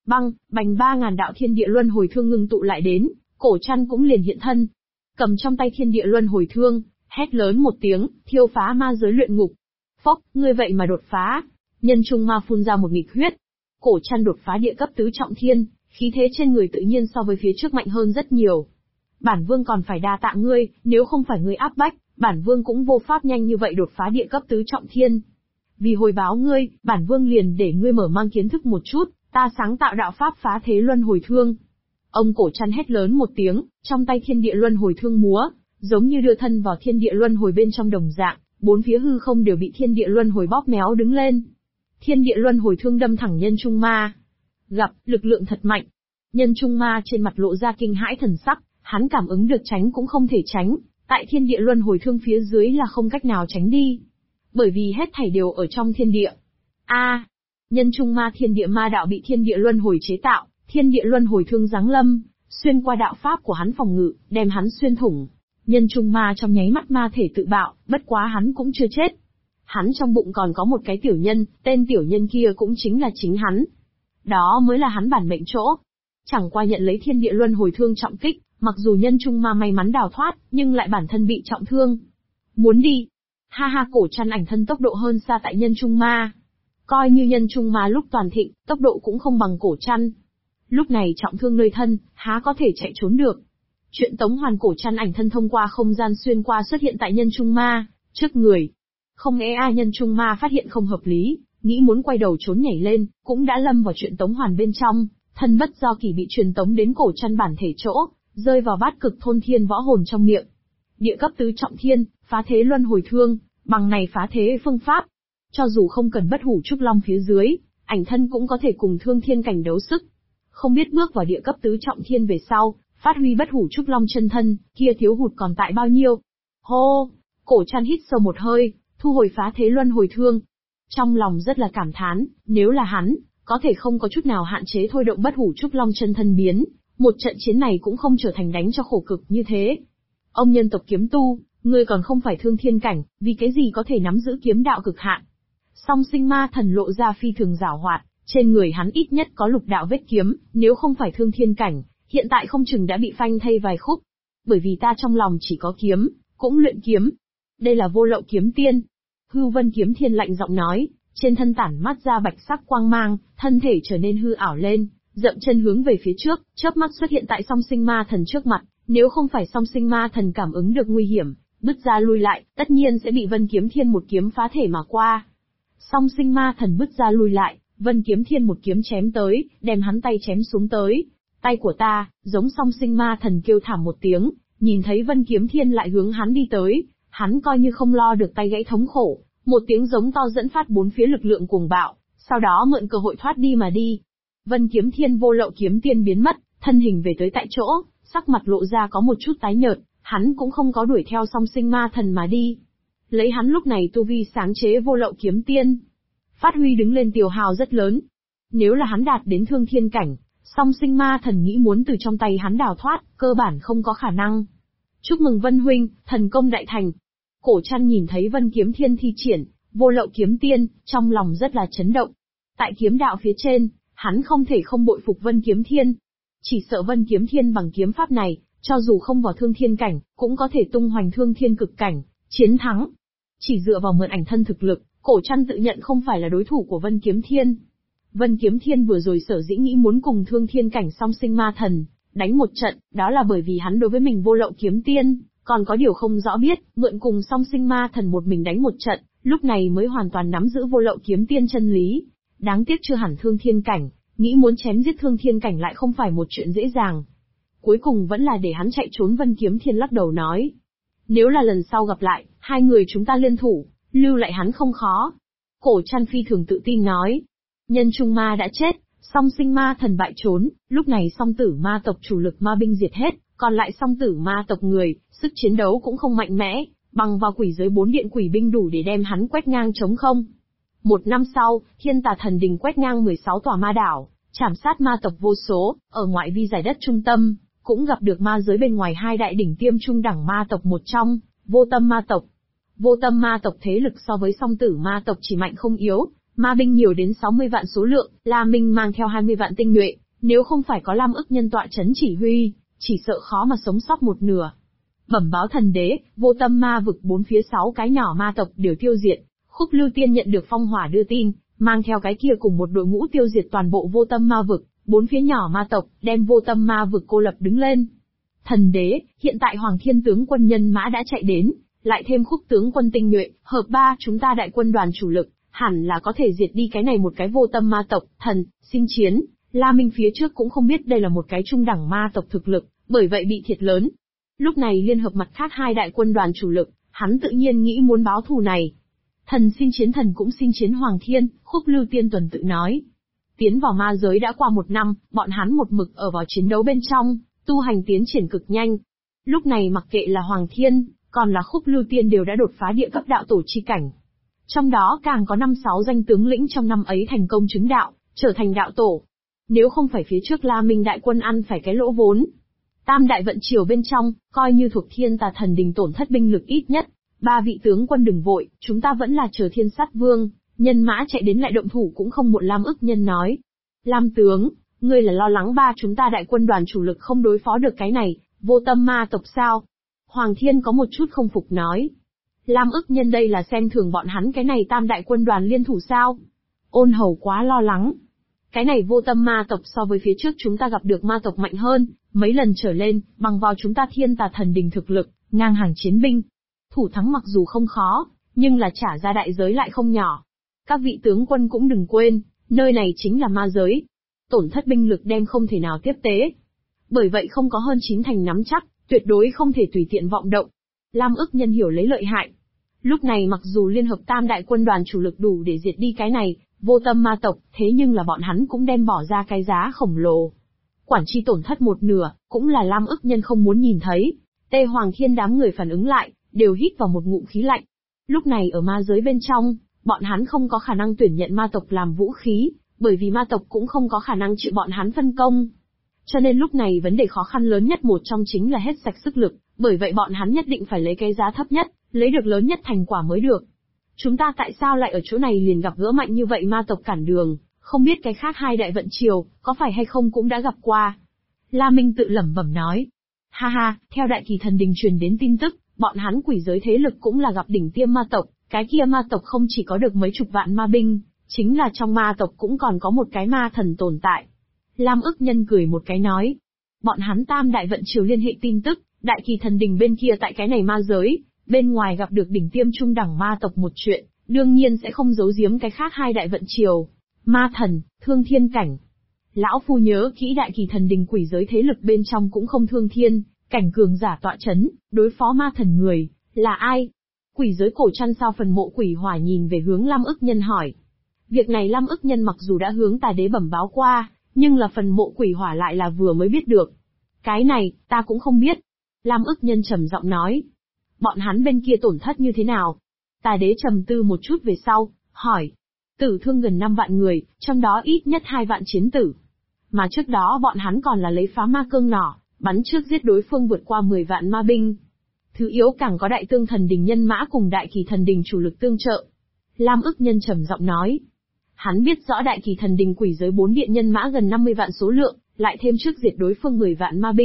Bành 3000 đạo thiên địa luân hồi thương ngưng tụ lại đến, cổ chân cũng liền hiện thân. Cầm trong tay thiên địa luân hồi thương, hét lớn một tiếng, thiêu phá ma giới luyện ngục. Phốc, ngươi vậy mà đột phá. Nhân trung ma phun ra một nghịch huyết. Cổ chân đột phá địa cấp tứ trọng thiên, khí thế trên người tự nhiên so với phía trước mạnh hơn rất nhiều. Bản vương còn phải đa tạ ngươi, nếu không phải ngươi áp bách, bản vương cũng vô pháp nhanh như vậy đột phá địa cấp tứ trọng thiên. Vì hồi báo ngươi, bản vương liền để ngươi mở mang kiến thức một chút, ta sáng tạo đạo pháp phá thế luân hồi thương. Ông cổ chân hét lớn một tiếng, trong tay thiên địa luân hồi thương múa, giống như đưa thân vào thiên địa luân hồi bên trong đồng dạng, bốn phía hư không đều bị thiên địa luân hồi bóp méo đứng lên. Thiên địa luân hồi thương đâm thẳng nhân trung ma. Gặp, lực lượng thật mạnh. Nhân trung ma trên mặt lộ ra kinh hãi thần sắc, hắn cảm ứng được tránh cũng không thể tránh, tại thiên địa luân hồi thương phía dưới là không cách nào tránh đi. Bởi vì hết thảy đều ở trong thiên địa. Nhân trung ma thiên địa ma đạo bị thiên địa luân hồi chế tạo, thiên địa luân hồi thương giáng lâm, xuyên qua đạo pháp của hắn phòng ngự, đem hắn xuyên thủng. Nhân trung ma trong nháy mắt ma thể tự bạo, bất quá hắn cũng chưa chết. Hắn trong bụng còn có một cái tiểu nhân, tên tiểu nhân kia cũng chính là chính hắn. Đó mới là hắn bản mệnh chỗ. Chẳng qua nhận lấy thiên địa luân hồi thương trọng kích, mặc dù nhân trung ma may mắn đào thoát, nhưng lại bản thân bị trọng thương. Muốn đi. Cổ chân ảnh thân tốc độ hơn xa tại nhân trung ma. Coi như nhân trung ma lúc toàn thịnh, tốc độ cũng không bằng cổ chân. Lúc này trọng thương nơi thân, há có thể chạy trốn được. Chuyện tống hoàn cổ chân ảnh thân thông qua không gian xuyên qua xuất hiện tại nhân trung ma, trước người. Không lẽ nhân trung ma phát hiện không hợp lý, nghĩ muốn quay đầu trốn nhảy lên, cũng đã lâm vào chuyện tống hoàn bên trong, thân bất do kỳ bị truyền tống đến cổ chân bản thể chỗ, rơi vào bát cực thôn thiên võ hồn trong miệng. Địa cấp tứ trọng thiên, phá thế luân hồi thương, bằng này phá thế phương pháp. Cho dù không cần bất hủ trúc long phía dưới, ảnh thân cũng có thể cùng thương thiên cảnh đấu sức. Không biết bước vào địa cấp tứ trọng thiên về sau, phát huy bất hủ trúc long chân thân, kia thiếu hụt còn tại bao nhiêu. Hô, cổ chân hít sâu một hơi, thu hồi phá thế luân hồi thương. Trong lòng rất là cảm thán, nếu là hắn, có thể không có chút nào hạn chế thôi động bất hủ trúc long chân thân biến, một trận chiến này cũng không trở thành đánh cho khổ cực như thế. Ông nhân tộc kiếm tu, ngươi còn không phải thương thiên cảnh, vì cái gì có thể nắm giữ kiếm đạo cực hạn? Song sinh ma thần lộ ra phi thường giảo hoạt, trên người hắn ít nhất có lục đạo vết kiếm, nếu không phải thương thiên cảnh, hiện tại không chừng đã bị phanh thay vài khúc. Bởi vì ta trong lòng chỉ có kiếm, cũng luyện kiếm. Đây là vô lậu kiếm tiên. Hư Vân Kiếm Thiên lạnh giọng nói, trên thân tản mắt ra bạch sắc quang mang, thân thể trở nên hư ảo lên, dậm chân hướng về phía trước, chớp mắt xuất hiện tại song sinh ma thần trước mặt. Nếu không phải song sinh ma thần cảm ứng được nguy hiểm, bứt ra lui lại, tất nhiên sẽ bị Vân Kiếm Thiên một kiếm phá thể mà qua. Song sinh ma thần bứt ra lui lại, Vân Kiếm Thiên một kiếm chém tới, đem hắn tay chém xuống tới. Tay của ta, giống song sinh ma thần kêu thảm một tiếng, nhìn thấy Vân Kiếm Thiên lại hướng hắn đi tới, hắn coi như không lo được tay gãy thống khổ, một tiếng giống to dẫn phát bốn phía lực lượng cuồng bạo, sau đó mượn cơ hội thoát đi mà đi. Vân Kiếm Thiên vô lậu kiếm tiên biến mất, thân hình về tới tại chỗ, sắc mặt lộ ra có một chút tái nhợt, hắn cũng không có đuổi theo song sinh ma thần mà đi. Lấy hắn lúc này tu vi sáng chế vô lậu kiếm tiên, phát huy đứng lên tiêu hào rất lớn. Nếu là hắn đạt đến thương thiên cảnh, song sinh ma thần nghĩ muốn từ trong tay hắn đào thoát, cơ bản không có khả năng. Chúc mừng Vân huynh, thần công đại thành. Cổ Chân nhìn thấy Vân Kiếm Thiên thi triển vô lậu kiếm tiên, trong lòng rất là chấn động. Tại kiếm đạo phía trên, hắn không thể không bội phục Vân Kiếm Thiên. Chỉ sợ Vân Kiếm Thiên bằng kiếm pháp này, Cho dù không vào thương thiên cảnh, cũng có thể tung hoành thương thiên cực cảnh, chiến thắng. Chỉ dựa vào mượn ảnh thân thực lực, Cổ Trăn tự nhận không phải là đối thủ của Vân Kiếm Thiên. Vân Kiếm Thiên vừa rồi sở dĩ nghĩ muốn cùng thương thiên cảnh song sinh ma thần đánh một trận, đó là bởi vì hắn đối với mình vô lậu kiếm tiên, còn có điều không rõ biết, mượn cùng song sinh ma thần một mình đánh một trận, lúc này mới hoàn toàn nắm giữ vô lậu kiếm tiên chân lý. Đáng tiếc chưa hẳn thương thiên cảnh, nghĩ muốn chém giết thương thiên cảnh lại không phải một chuyện dễ dàng. Cuối cùng vẫn là để hắn chạy trốn. Vân Kiếm Thiên lắc đầu nói. Nếu là lần sau gặp lại, hai người chúng ta liên thủ, lưu lại hắn không khó. Cổ Trăn phi thường tự tin nói. Nhân trung ma đã chết, song sinh ma thần bại trốn, lúc này song tử ma tộc chủ lực ma binh diệt hết, còn lại song tử ma tộc người, sức chiến đấu cũng không mạnh mẽ, bằng vào quỷ giới 4 điện quỷ binh đủ để đem hắn quét ngang trống không. Một năm sau, Thiên Tà Thần Đình quét ngang 16 tòa ma đảo, chảm sát ma tộc vô số, ở ngoại vi giải đất trung tâm, cũng gặp được ma giới bên ngoài hai đại đỉnh tiêm trung đẳng ma tộc một trong, Vô Tâm ma tộc. Vô Tâm ma tộc thế lực so với song tử ma tộc chỉ mạnh không yếu, ma binh nhiều đến 60 vạn số lượng, La Minh mang theo 20 vạn tinh nhuệ, nếu không phải có Lam Ức Nhân tọa chấn chỉ huy, chỉ sợ khó mà sống sót một nửa. Bẩm báo thần đế, Vô Tâm ma vực 4 phía 6 cái nhỏ ma tộc đều tiêu diệt. Khúc Lưu Tiên nhận được phong hỏa đưa tin, mang theo cái kia cùng một đội ngũ tiêu diệt toàn bộ Vô Tâm ma vực, 4 phía nhỏ ma tộc, đem Vô Tâm ma vực cô lập đứng lên. Thần đế, hiện tại Hoàng Thiên tướng quân nhân mã đã chạy đến, lại thêm Khúc tướng quân tinh nhuệ, hợp ba chúng ta đại quân đoàn chủ lực, hẳn là có thể diệt đi cái này một cái Vô Tâm ma tộc. Thần, xin chiến. La Minh phía trước cũng không biết đây là một cái trung đẳng ma tộc thực lực, bởi vậy bị thiệt lớn. Lúc này liên hợp mặt khác hai đại quân đoàn chủ lực, hắn tự nhiên nghĩ muốn báo thù này. Thần xin chiến, thần cũng xin chiến. Hoàng Thiên, Khúc Lưu Tiên tuần tự nói. Tiến vào ma giới đã qua 1 năm, bọn hắn một mực ở vào chiến đấu bên trong, tu hành tiến triển cực nhanh. Lúc này mặc kệ là Hoàng Thiên, còn là Khúc Lưu Tiên đều đã đột phá địa cấp đạo tổ chi cảnh. Trong đó càng có 5-6 danh tướng lĩnh trong năm ấy thành công chứng đạo, trở thành đạo tổ. Nếu không phải phía trước La Minh đại quân ăn phải cái lỗ vốn, Tam đại vận triều bên trong, coi như thuộc Thiên Tà Thần Đình tổn thất binh lực ít nhất 3 vị tướng quân đừng vội, chúng ta vẫn là chờ Thiên Sát Vương, nhân mã chạy đến lại động thủ cũng không muộn. Lam Ức Nhân nói. Lam tướng, ngươi là lo lắng ba chúng ta đại quân đoàn chủ lực không đối phó được cái này, Vô Tâm ma tộc sao? Hoàng Thiên có một chút không phục nói. Lam Ức Nhân đây là xem thường bọn hắn cái này tam đại quân đoàn liên thủ sao? Ôn Hầu quá lo lắng. Cái này Vô Tâm ma tộc so với phía trước chúng ta gặp được ma tộc mạnh hơn, mấy lần trở lên, bằng vào chúng ta Thiên Tà Thần Đình thực lực, ngang hàng chiến binh. Thủ thắng mặc dù không khó, nhưng là trả ra đại giới lại không nhỏ. Các vị tướng quân cũng đừng quên, nơi này chính là ma giới. Tổn thất binh lực đem không thể nào tiếp tế. Bởi vậy không có hơn 9 thành nắm chắc, tuyệt đối không thể tùy tiện vọng động. Lam Ức Nhân hiểu lấy lợi hại. Lúc này mặc dù liên hợp tam đại quân đoàn chủ lực đủ để diệt đi cái này, Vô Tâm ma tộc, thế nhưng là bọn hắn cũng đem bỏ ra cái giá khổng lồ. Quản chi tổn thất một nửa, cũng là Lam Ức Nhân không muốn nhìn thấy. Tê Hoàng Thiên đám người phản ứng lại, đều hít vào một ngụm khí lạnh. Lúc này ở ma giới bên trong, bọn hắn không có khả năng tuyển nhận ma tộc làm vũ khí, bởi vì ma tộc cũng không có khả năng chịu bọn hắn phân công. Cho nên lúc này vấn đề khó khăn lớn nhất một trong chính là hết sạch sức lực, bởi vậy bọn hắn nhất định phải lấy cái giá thấp nhất, lấy được lớn nhất thành quả mới được. Chúng ta tại sao lại ở chỗ này liền gặp gỡ mạnh như vậy ma tộc cản đường, không biết cái khác hai đại vận triều, có phải hay không cũng đã gặp qua. La Minh tự lẩm bẩm nói. Ha ha, theo Đại Kỳ Thần Đình truyền đến tin tức, bọn hắn quỷ giới thế lực cũng là gặp đỉnh tiêm ma tộc, cái kia ma tộc không chỉ có được mấy chục vạn ma binh, chính là trong ma tộc cũng còn có một cái ma thần tồn tại. Lam Ức Nhân cười một cái nói. Bọn hắn tam đại vận triều liên hệ tin tức, Đại Kỳ Thần Đình bên kia tại cái này ma giới, bên ngoài gặp được đỉnh tiêm trung đẳng ma tộc một chuyện, đương nhiên sẽ không giấu giếm cái khác hai đại vận triều. Ma thần, thương thiên cảnh. Lão Phu nhớ kỹ Đại Kỳ Thần Đình quỷ giới thế lực bên trong cũng không thương thiên cảnh cường giả tọa chấn, đối phó ma thần người, là ai? Quỷ giới Cổ Trăn sao phần mộ quỷ hỏa nhìn về hướng Lam Ức Nhân hỏi. Việc này Lam Ức Nhân mặc dù đã hướng Tà Đế bẩm báo qua, nhưng là phần mộ quỷ hỏa lại là vừa mới biết được. Cái này, ta cũng không biết. Lam Ức Nhân trầm giọng nói. Bọn hắn bên kia tổn thất như thế nào? Tà Đế trầm tư một chút về sau, hỏi. Tử thương gần 5 vạn người, trong đó ít nhất 2 vạn chiến tử. Mà trước đó bọn hắn còn là lấy phá ma cương nỏ, bắn trước giết đối phương vượt qua 10 vạn ma binh. Thứ yếu càng có Đại Tương Thần Đình nhân mã cùng Đại Kỳ Thần Đình chủ lực tương trợ. Lam Ức Nhân trầm giọng nói. Hắn biết rõ Đại Kỳ Thần Đình quỷ giới 4 điện nhân mã gần 50 vạn số lượng, lại thêm trước diệt đối phương 10 vạn ma binh,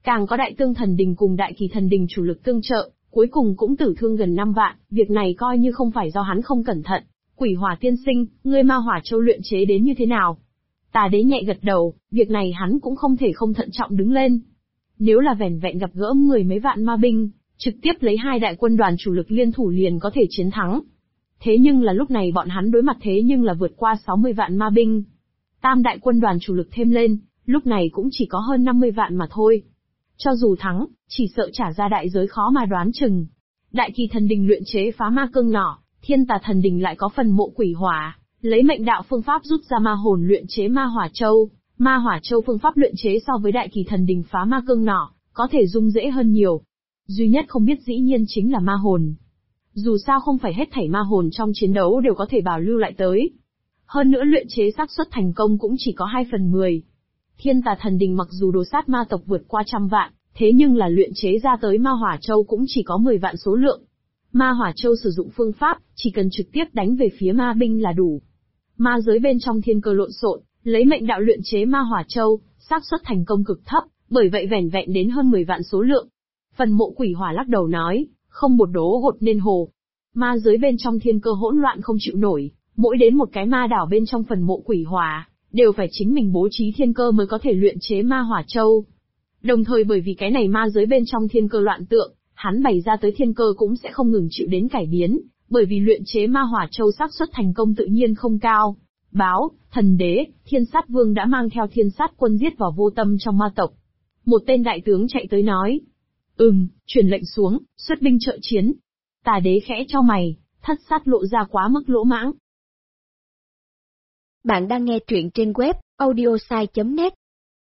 càng có đại tương thần đình cùng đại kỳ thần đình chủ lực tương trợ, cuối cùng cũng tử thương gần 5 vạn, việc này coi như không phải do hắn không cẩn thận. Quỷ Hỏa tiên sinh, ngươi ma hỏa châu luyện chế đến như thế nào? Tà đế nhẹ gật đầu, việc này hắn cũng không thể không thận trọng đứng lên. Nếu là vẻn vẹn gặp gỡ 10 mấy vạn ma binh, trực tiếp lấy 2 đại quân đoàn chủ lực liên thủ liền có thể chiến thắng. Thế nhưng là lúc này bọn hắn đối mặt thế nhưng là vượt qua 60 vạn ma binh. Tam đại quân đoàn chủ lực thêm lên, lúc này cũng chỉ có hơn 50 vạn mà thôi. Cho dù thắng, chỉ sợ trả ra đại giới khó mà đoán chừng. Đại kỳ thần đình luyện chế phá ma cương nỏ, thiên tà thần đình lại có phần mộ quỷ hỏa, lấy mệnh đạo phương pháp rút ra ma hồn luyện chế ma hỏa châu. Ma hỏa châu phương pháp luyện chế so với đại kỳ thần đình phá ma cương nỏ, có thể dung dễ hơn nhiều. Duy nhất không biết dĩ nhiên chính là ma hồn. Dù sao không phải hết thảy ma hồn trong chiến đấu đều có thể bảo lưu lại tới. Hơn nữa luyện chế xác suất thành công cũng chỉ có 2/10. Thiên tà thần đình mặc dù đồ sát ma tộc vượt qua 100 vạn, thế nhưng là luyện chế ra tới ma hỏa châu cũng chỉ có 10 vạn số lượng. Ma hỏa châu sử dụng phương pháp, chỉ cần trực tiếp đánh về phía ma binh là đủ. Ma giới bên trong thiên cơ lộn xộn, lấy mệnh đạo luyện chế ma hỏa châu, xác suất thành công cực thấp, bởi vậy vẻn vẹn đến hơn 10 vạn số lượng. Phần mộ quỷ hỏa lắc đầu nói, không bột đố gột nên hồ. Ma giới bên trong thiên cơ hỗn loạn không chịu nổi, mỗi đến một cái ma đảo bên trong phần mộ quỷ hỏa, đều phải chính mình bố trí thiên cơ mới có thể luyện chế ma hỏa châu. Đồng thời bởi vì cái này ma giới bên trong thiên cơ loạn tượng, hắn bày ra tới thiên cơ cũng sẽ không ngừng chịu đến cải biến, bởi vì luyện chế ma hỏa châu xác suất thành công tự nhiên không cao. Báo, thần đế, thiên sát vương đã mang theo thiên sát quân giết vào vô tâm trong ma tộc. Một tên đại tướng chạy tới nói. Truyền lệnh xuống, xuất binh trợ chiến. Tà đế khẽ cho mày, thất sát lộ ra quá mức lỗ mãng. Bạn đang nghe truyện trên web, audiosai.net.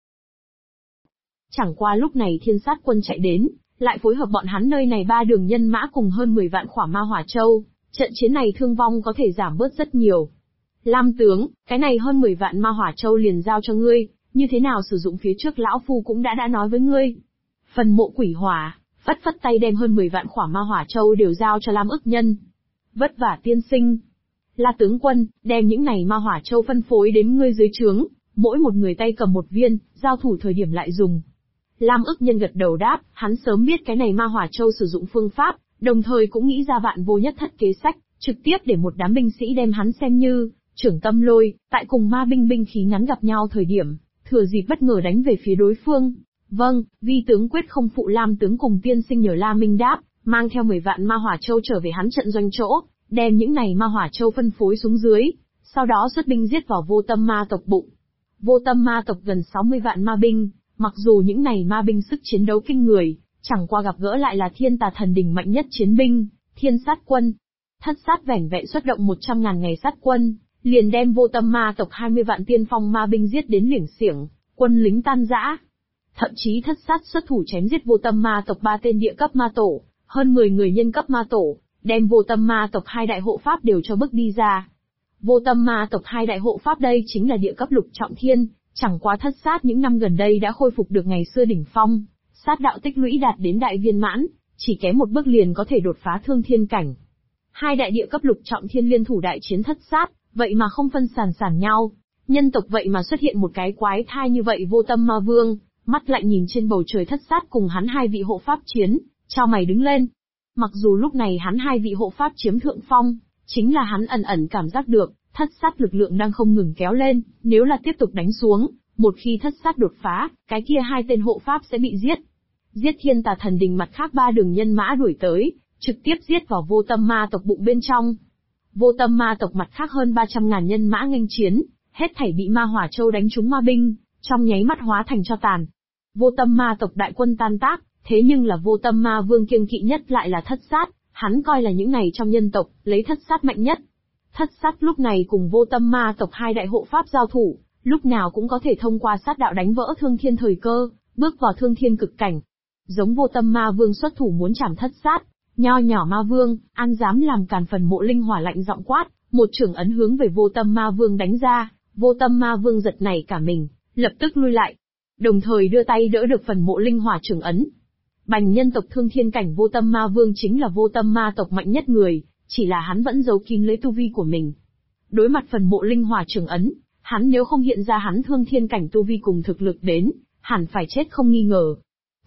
Chẳng qua lúc này thiên sát quân chạy đến, lại phối hợp bọn hắn nơi này 3 đường nhân mã cùng hơn 10 vạn khỏa ma hỏa châu, trận chiến này thương vong có thể giảm bớt rất nhiều. Lam tướng, cái này hơn 10 vạn ma hỏa châu liền giao cho ngươi, như thế nào sử dụng phía trước lão phu cũng đã nói với ngươi. Phần mộ quỷ hỏa, phất tay đem hơn 10 vạn khỏa ma hỏa châu đều giao cho Lam ức nhân. Vất vả tiên sinh. La tướng quân, đem những này ma hỏa châu phân phối đến ngươi dưới trướng, mỗi một người tay cầm một viên, giao thủ thời điểm lại dùng. Lam ức nhân gật đầu đáp, hắn sớm biết cái này ma hỏa châu sử dụng phương pháp, đồng thời cũng nghĩ ra vạn vô nhất thất kế sách, trực tiếp để một đám binh sĩ đem hắn xem như trưởng tâm lôi, tại cùng ma binh khí ngắn gặp nhau thời điểm, thừa dịp bất ngờ đánh về phía đối phương. Vâng, vi tướng quyết không phụ. Lam tướng cùng tiên sinh nhờ La Minh đáp, mang theo 10 vạn ma hỏa châu trở về hắn trận doanh chỗ, đem những này ma hỏa châu phân phối xuống dưới, sau đó xuất binh giết vào vô tâm ma tộc bụng. Vô tâm ma tộc gần 60 vạn ma binh, mặc dù những này ma binh sức chiến đấu kinh người, chẳng qua gặp gỡ lại là thiên tà thần đình mạnh nhất chiến binh, thiên sát quân. Thất sát vẻn vẹn xuất động 100.000 ngày sát quân, liền đem vô tâm ma tộc 20 vạn tiên phong ma binh giết đến liểng xiểng, quân lính tan rã. Thậm chí thất sát xuất thủ chém giết vô tâm ma tộc 3 tên địa cấp ma tổ, hơn 10 người nhân cấp ma tổ, đem vô tâm ma tộc 2 đại hộ pháp đều cho bức đi ra. Vô tâm ma tộc 2 đại hộ pháp đây chính là địa cấp lục trọng thiên, chẳng qua thất sát những năm gần đây đã khôi phục được ngày xưa đỉnh phong, sát đạo tích lũy đạt đến đại viên mãn, chỉ kém một bước liền có thể đột phá thương thiên cảnh. 2 đại địa cấp lục trọng thiên liên thủ đại chiến thất sát, vậy mà không phân sản nhau, nhân tộc vậy mà xuất hiện một cái quái thai như vậy. Vô tâm ma vương, mắt lạnh nhìn trên bầu trời thất sát cùng hắn 2 vị hộ pháp chiến, chao mày đứng lên. Mặc dù lúc này hắn 2 vị hộ pháp chiếm thượng phong, chính là hắn ẩn cảm giác được, thất sát lực lượng đang không ngừng kéo lên, nếu là tiếp tục đánh xuống, một khi thất sát đột phá, cái kia 2 tên hộ pháp sẽ bị giết. Giết thiên tà thần đình mặt khác 3 đường nhân mã đuổi tới, trực tiếp giết vào vô tâm ma tộc bụng bên trong. Vô tâm ma tộc mặt khác hơn 300.000 nhân mã nghênh chiến, hết thảy bị ma hỏa châu đánh trúng ma binh, trong nháy mắt hóa thành tro tàn. Vô tâm ma tộc đại quân tan tác, thế nhưng là vô tâm ma vương kiêng kỵ nhất lại là thất sát, hắn coi là những này trong nhân tộc, lấy thất sát mạnh nhất. Thất sát lúc này cùng vô tâm ma tộc 2 đại hộ pháp giao thủ, lúc nào cũng có thể thông qua sát đạo đánh vỡ thương thiên thời cơ, bước vào thương thiên cực cảnh. Giống vô tâm ma vương xuất thủ muốn chảm thất sát, nho nhỏ ma vương, an dám làm càn. Phần mộ linh hỏa lạnh giọng quát, một chưởng ấn hướng về vô tâm ma vương đánh ra, vô tâm ma vương giật nảy cả mình, lập tức lui lại, đồng thời đưa tay đỡ được phần mộ linh hỏa chưởng ấn. Bành nhân tộc thương thiên cảnh vô tâm ma vương chính là vô tâm ma tộc mạnh nhất người, chỉ là hắn vẫn giấu kín lấy tu vi của mình. Đối mặt phần mộ linh hỏa chưởng ấn, hắn nếu không hiện ra hắn thương thiên cảnh tu vi cùng thực lực đến, hẳn phải chết không nghi ngờ.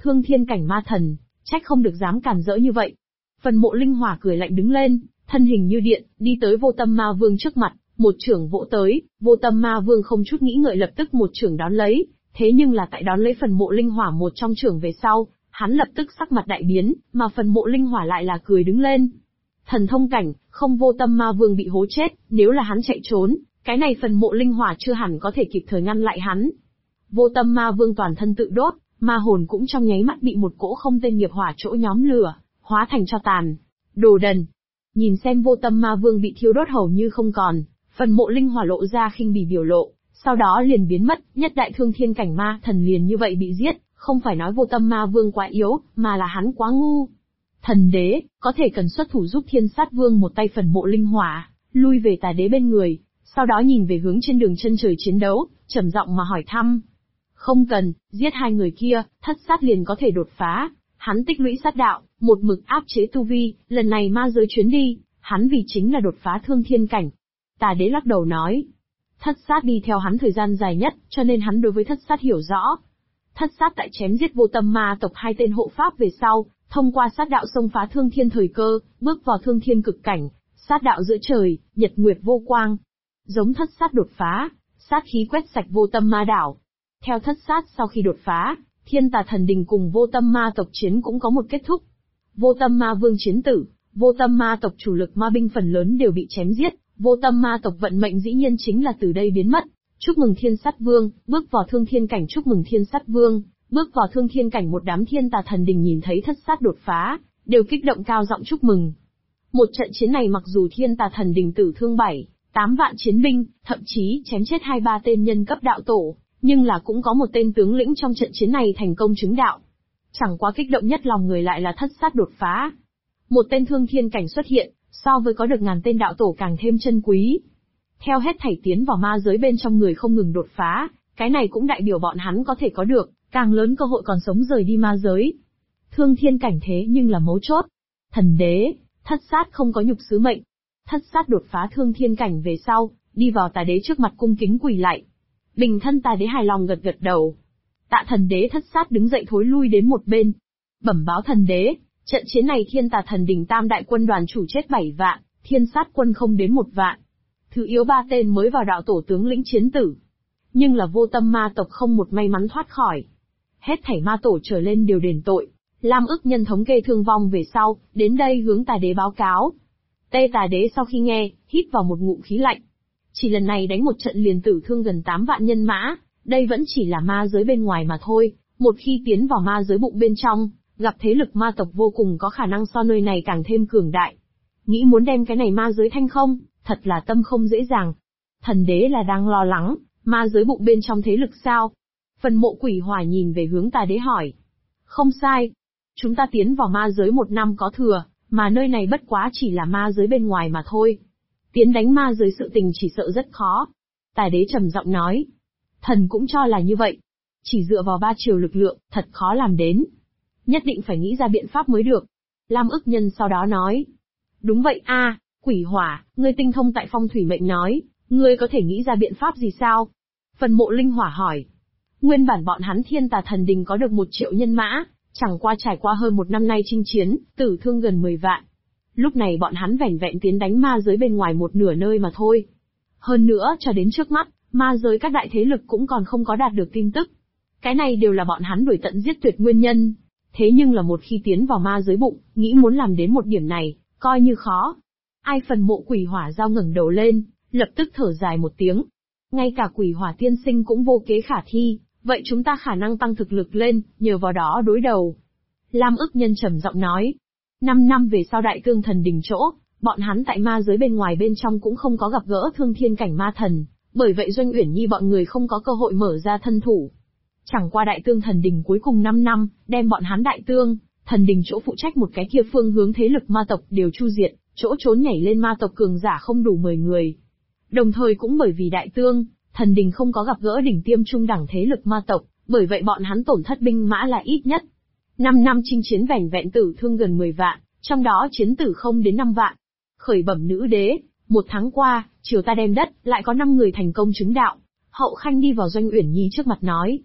Thương thiên cảnh ma thần, trách không được dám cản rỡ như vậy. Phần Mộ Linh Hỏa cười lạnh đứng lên, thân hình như điện, đi tới Vô Tâm Ma Vương trước mặt, một chưởng vỗ tới, Vô Tâm Ma Vương không chút nghĩ ngợi lập tức một chưởng đón lấy, thế nhưng là tại đón lấy Phần Mộ Linh Hỏa một trong chưởng về sau, hắn lập tức sắc mặt đại biến, mà Phần Mộ Linh Hỏa lại là cười đứng lên. Thần thông cảnh, không Vô Tâm Ma Vương bị hố chết, nếu là hắn chạy trốn, cái này Phần Mộ Linh Hỏa chưa hẳn có thể kịp thời ngăn lại hắn. Vô Tâm Ma Vương toàn thân tự đốt, ma hồn cũng trong nháy mắt bị một cỗ không tên nghiệp hỏa chỗ nhóm lửa, hóa thành tro tàn. Đồ đần! Nhìn xem Vô Tâm Ma Vương bị thiêu đốt hầu như không còn, Phần Mộ Linh Hỏa lộ ra khinh bỉ biểu lộ, sau đó liền biến mất, nhất đại thương thiên cảnh ma thần liền như vậy bị giết, không phải nói Vô Tâm Ma Vương quá yếu, mà là hắn quá ngu. Thần đế, có thể cần xuất thủ giúp Thiên Sát Vương một tay. Phần Mộ Linh Hỏa lui về Tà đế bên người, sau đó nhìn về hướng trên đường chân trời chiến đấu, trầm giọng mà hỏi thăm. Không cần, giết hai người kia, thất sát liền có thể đột phá. Hắn tích lũy sát đạo, một mực áp chế tu vi, lần này ma giới chuyến đi, hắn vì chính là đột phá thương thiên cảnh. Tà đế lắc đầu nói. Thất sát đi theo hắn thời gian dài nhất, cho nên hắn đối với thất sát hiểu rõ. Thất sát tại chém giết Vô Tâm ma tộc hai tên hộ pháp về sau, thông qua sát đạo xông phá thương thiên thời cơ, bước vào thương thiên cực cảnh, sát đạo giữa trời, nhật nguyệt vô quang. Giống thất sát đột phá, sát khí quét sạch Vô Tâm ma đảo. Theo thất sát sau khi đột phá, Thiên Tà Thần Đình cùng Vô Tâm ma tộc chiến cũng có một kết thúc. Vô Tâm ma vương chiến tử, Vô Tâm ma tộc chủ lực ma binh phần lớn đều bị chém giết, Vô Tâm ma tộc vận mệnh dĩ nhiên chính là từ đây biến mất. Chúc mừng Thiên Sát Vương, bước vào thương thiên cảnh. Chúc mừng Thiên Sát Vương, bước vào thương thiên cảnh. Một đám Thiên Tà Thần Đình nhìn thấy thất sát đột phá, đều kích động cao giọng chúc mừng. Một trận chiến này mặc dù Thiên Tà Thần Đình tử thương 7-8 vạn chiến binh, thậm chí chém chết 2-3 tên nhân cấp đạo tổ, nhưng là cũng có một tên tướng lĩnh trong trận chiến này thành công chứng đạo. Chẳng quá kích động nhất lòng người lại là thất sát đột phá. Một tên thương thiên cảnh xuất hiện, so với có được ngàn tên đạo tổ càng thêm chân quý. Theo hết thảy tiến vào ma giới bên trong người không ngừng đột phá, cái này cũng đại biểu bọn hắn có thể có được càng lớn cơ hội còn sống rời đi ma giới. Thương thiên cảnh thế nhưng là mấu chốt. Thần đế, thất sát không có nhục sứ mệnh. Thất sát đột phá thương thiên cảnh về sau, đi vào Tà đế trước mặt cung kính quỳ lạy. Bình thân Tà đế hài lòng gật gật đầu. Tạ thần đế. Thất sát đứng dậy thối lui đến một bên. Bẩm báo thần đế, trận chiến này Thiên Tà Thần Đình tam đại quân đoàn chủ chết 7 vạn, Thiên Sát quân không đến 1 vạn. Thứ yếu 3 tên mới vào đạo tổ tướng lĩnh chiến tử. Nhưng là Vô Tâm ma tộc không một may mắn thoát khỏi. Hết thảy ma tổ trở lên đều đền tội. Lam ức nhân thống kê thương vong về sau, đến đây hướng Tà đế báo cáo. Tê Tà đế sau khi nghe, hít vào một ngụm khí lạnh. Chỉ lần này đánh một trận liền tử thương gần 8 vạn nhân mã, đây vẫn chỉ là ma giới bên ngoài mà thôi, một khi tiến vào ma giới bụng bên trong, gặp thế lực ma tộc vô cùng có khả năng so nơi này càng thêm cường đại. Nghĩ muốn đem cái này ma giới thanh không, thật là tâm không dễ dàng. Thần đế là đang lo lắng, ma giới bụng bên trong thế lực sao? Phần Mộ Quỷ Hỏa nhìn về hướng Tà đế hỏi. Không sai. Chúng ta tiến vào ma giới 1 năm có thừa, mà nơi này bất quá chỉ là ma giới bên ngoài mà thôi. Tiến đánh ma giới sự tình chỉ sợ rất khó. Tà đế trầm giọng nói. Thần cũng cho là như vậy. Chỉ dựa vào 3 chiều lực lượng, thật khó làm đến. Nhất định phải nghĩ ra biện pháp mới được. Lam ức nhân sau đó nói. Đúng vậy a, Quỷ Hỏa, ngươi tinh thông tại phong thủy mệnh nói, ngươi có thể nghĩ ra biện pháp gì sao? Phần Mộ Linh Hỏa hỏi. Nguyên bản bọn hắn Thiên Tà Thần Đình có được 1 triệu nhân mã, chẳng qua trải qua hơn 1 năm nay chinh chiến, tử thương gần 10 vạn. Lúc này bọn hắn vẻn vẹn tiến đánh ma giới bên ngoài 1/2 nơi mà thôi. Hơn nữa cho đến trước mắt, ma giới các đại thế lực cũng còn không có đạt được tin tức. Cái này đều là bọn hắn đuổi tận giết tuyệt nguyên nhân. Thế nhưng là một khi tiến vào ma giới bụng, nghĩ muốn làm đến một điểm này, coi như khó. Ai? Phần Mộ Quỷ Hỏa giao ngẩng đầu lên, lập tức thở dài một tiếng. Ngay cả Quỷ Hỏa tiên sinh cũng vô kế khả thi, vậy chúng ta khả năng tăng thực lực lên, nhờ vào đó đối đầu. Lam ức nhân trầm giọng nói. 5 năm về sau Đại Tương Thần Đình chỗ, bọn hắn tại ma giới bên ngoài bên trong cũng không có gặp gỡ thương thiên cảnh ma thần, bởi vậy Doanh Uyển Nhi bọn người không có cơ hội mở ra thân thủ. Chẳng qua Đại Tương Thần Đình cuối cùng 5 năm, đem bọn hắn Đại Tương Thần Đình chỗ phụ trách một cái kia phương hướng thế lực ma tộc đều chu diệt, chỗ trốn nhảy lên ma tộc cường giả không đủ 10 người. Đồng thời cũng bởi vì Đại Tương Thần Đình không có gặp gỡ đỉnh tiêm trung đẳng thế lực ma tộc, bởi vậy bọn hắn tổn thất binh mã là ít nhất. 5 năm chinh chiến vẻn vẹn tử thương gần 10 vạn, trong đó chiến tử không đến 5 vạn. Khởi bẩm nữ đế, 1 tháng qua, triều ta đem đất, lại có 5 người thành công chứng đạo. Hậu Khanh đi vào Doanh Uyển Nhi trước mặt nói.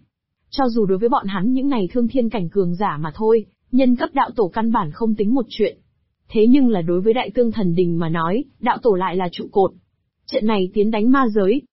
Cho dù đối với bọn hắn những này thương thiên cảnh cường giả mà thôi, nhân cấp đạo tổ căn bản không tính một chuyện. Thế nhưng là đối với đại tương thần đình mà nói, đạo tổ lại là trụ cột. Trận này tiến đánh ma giới,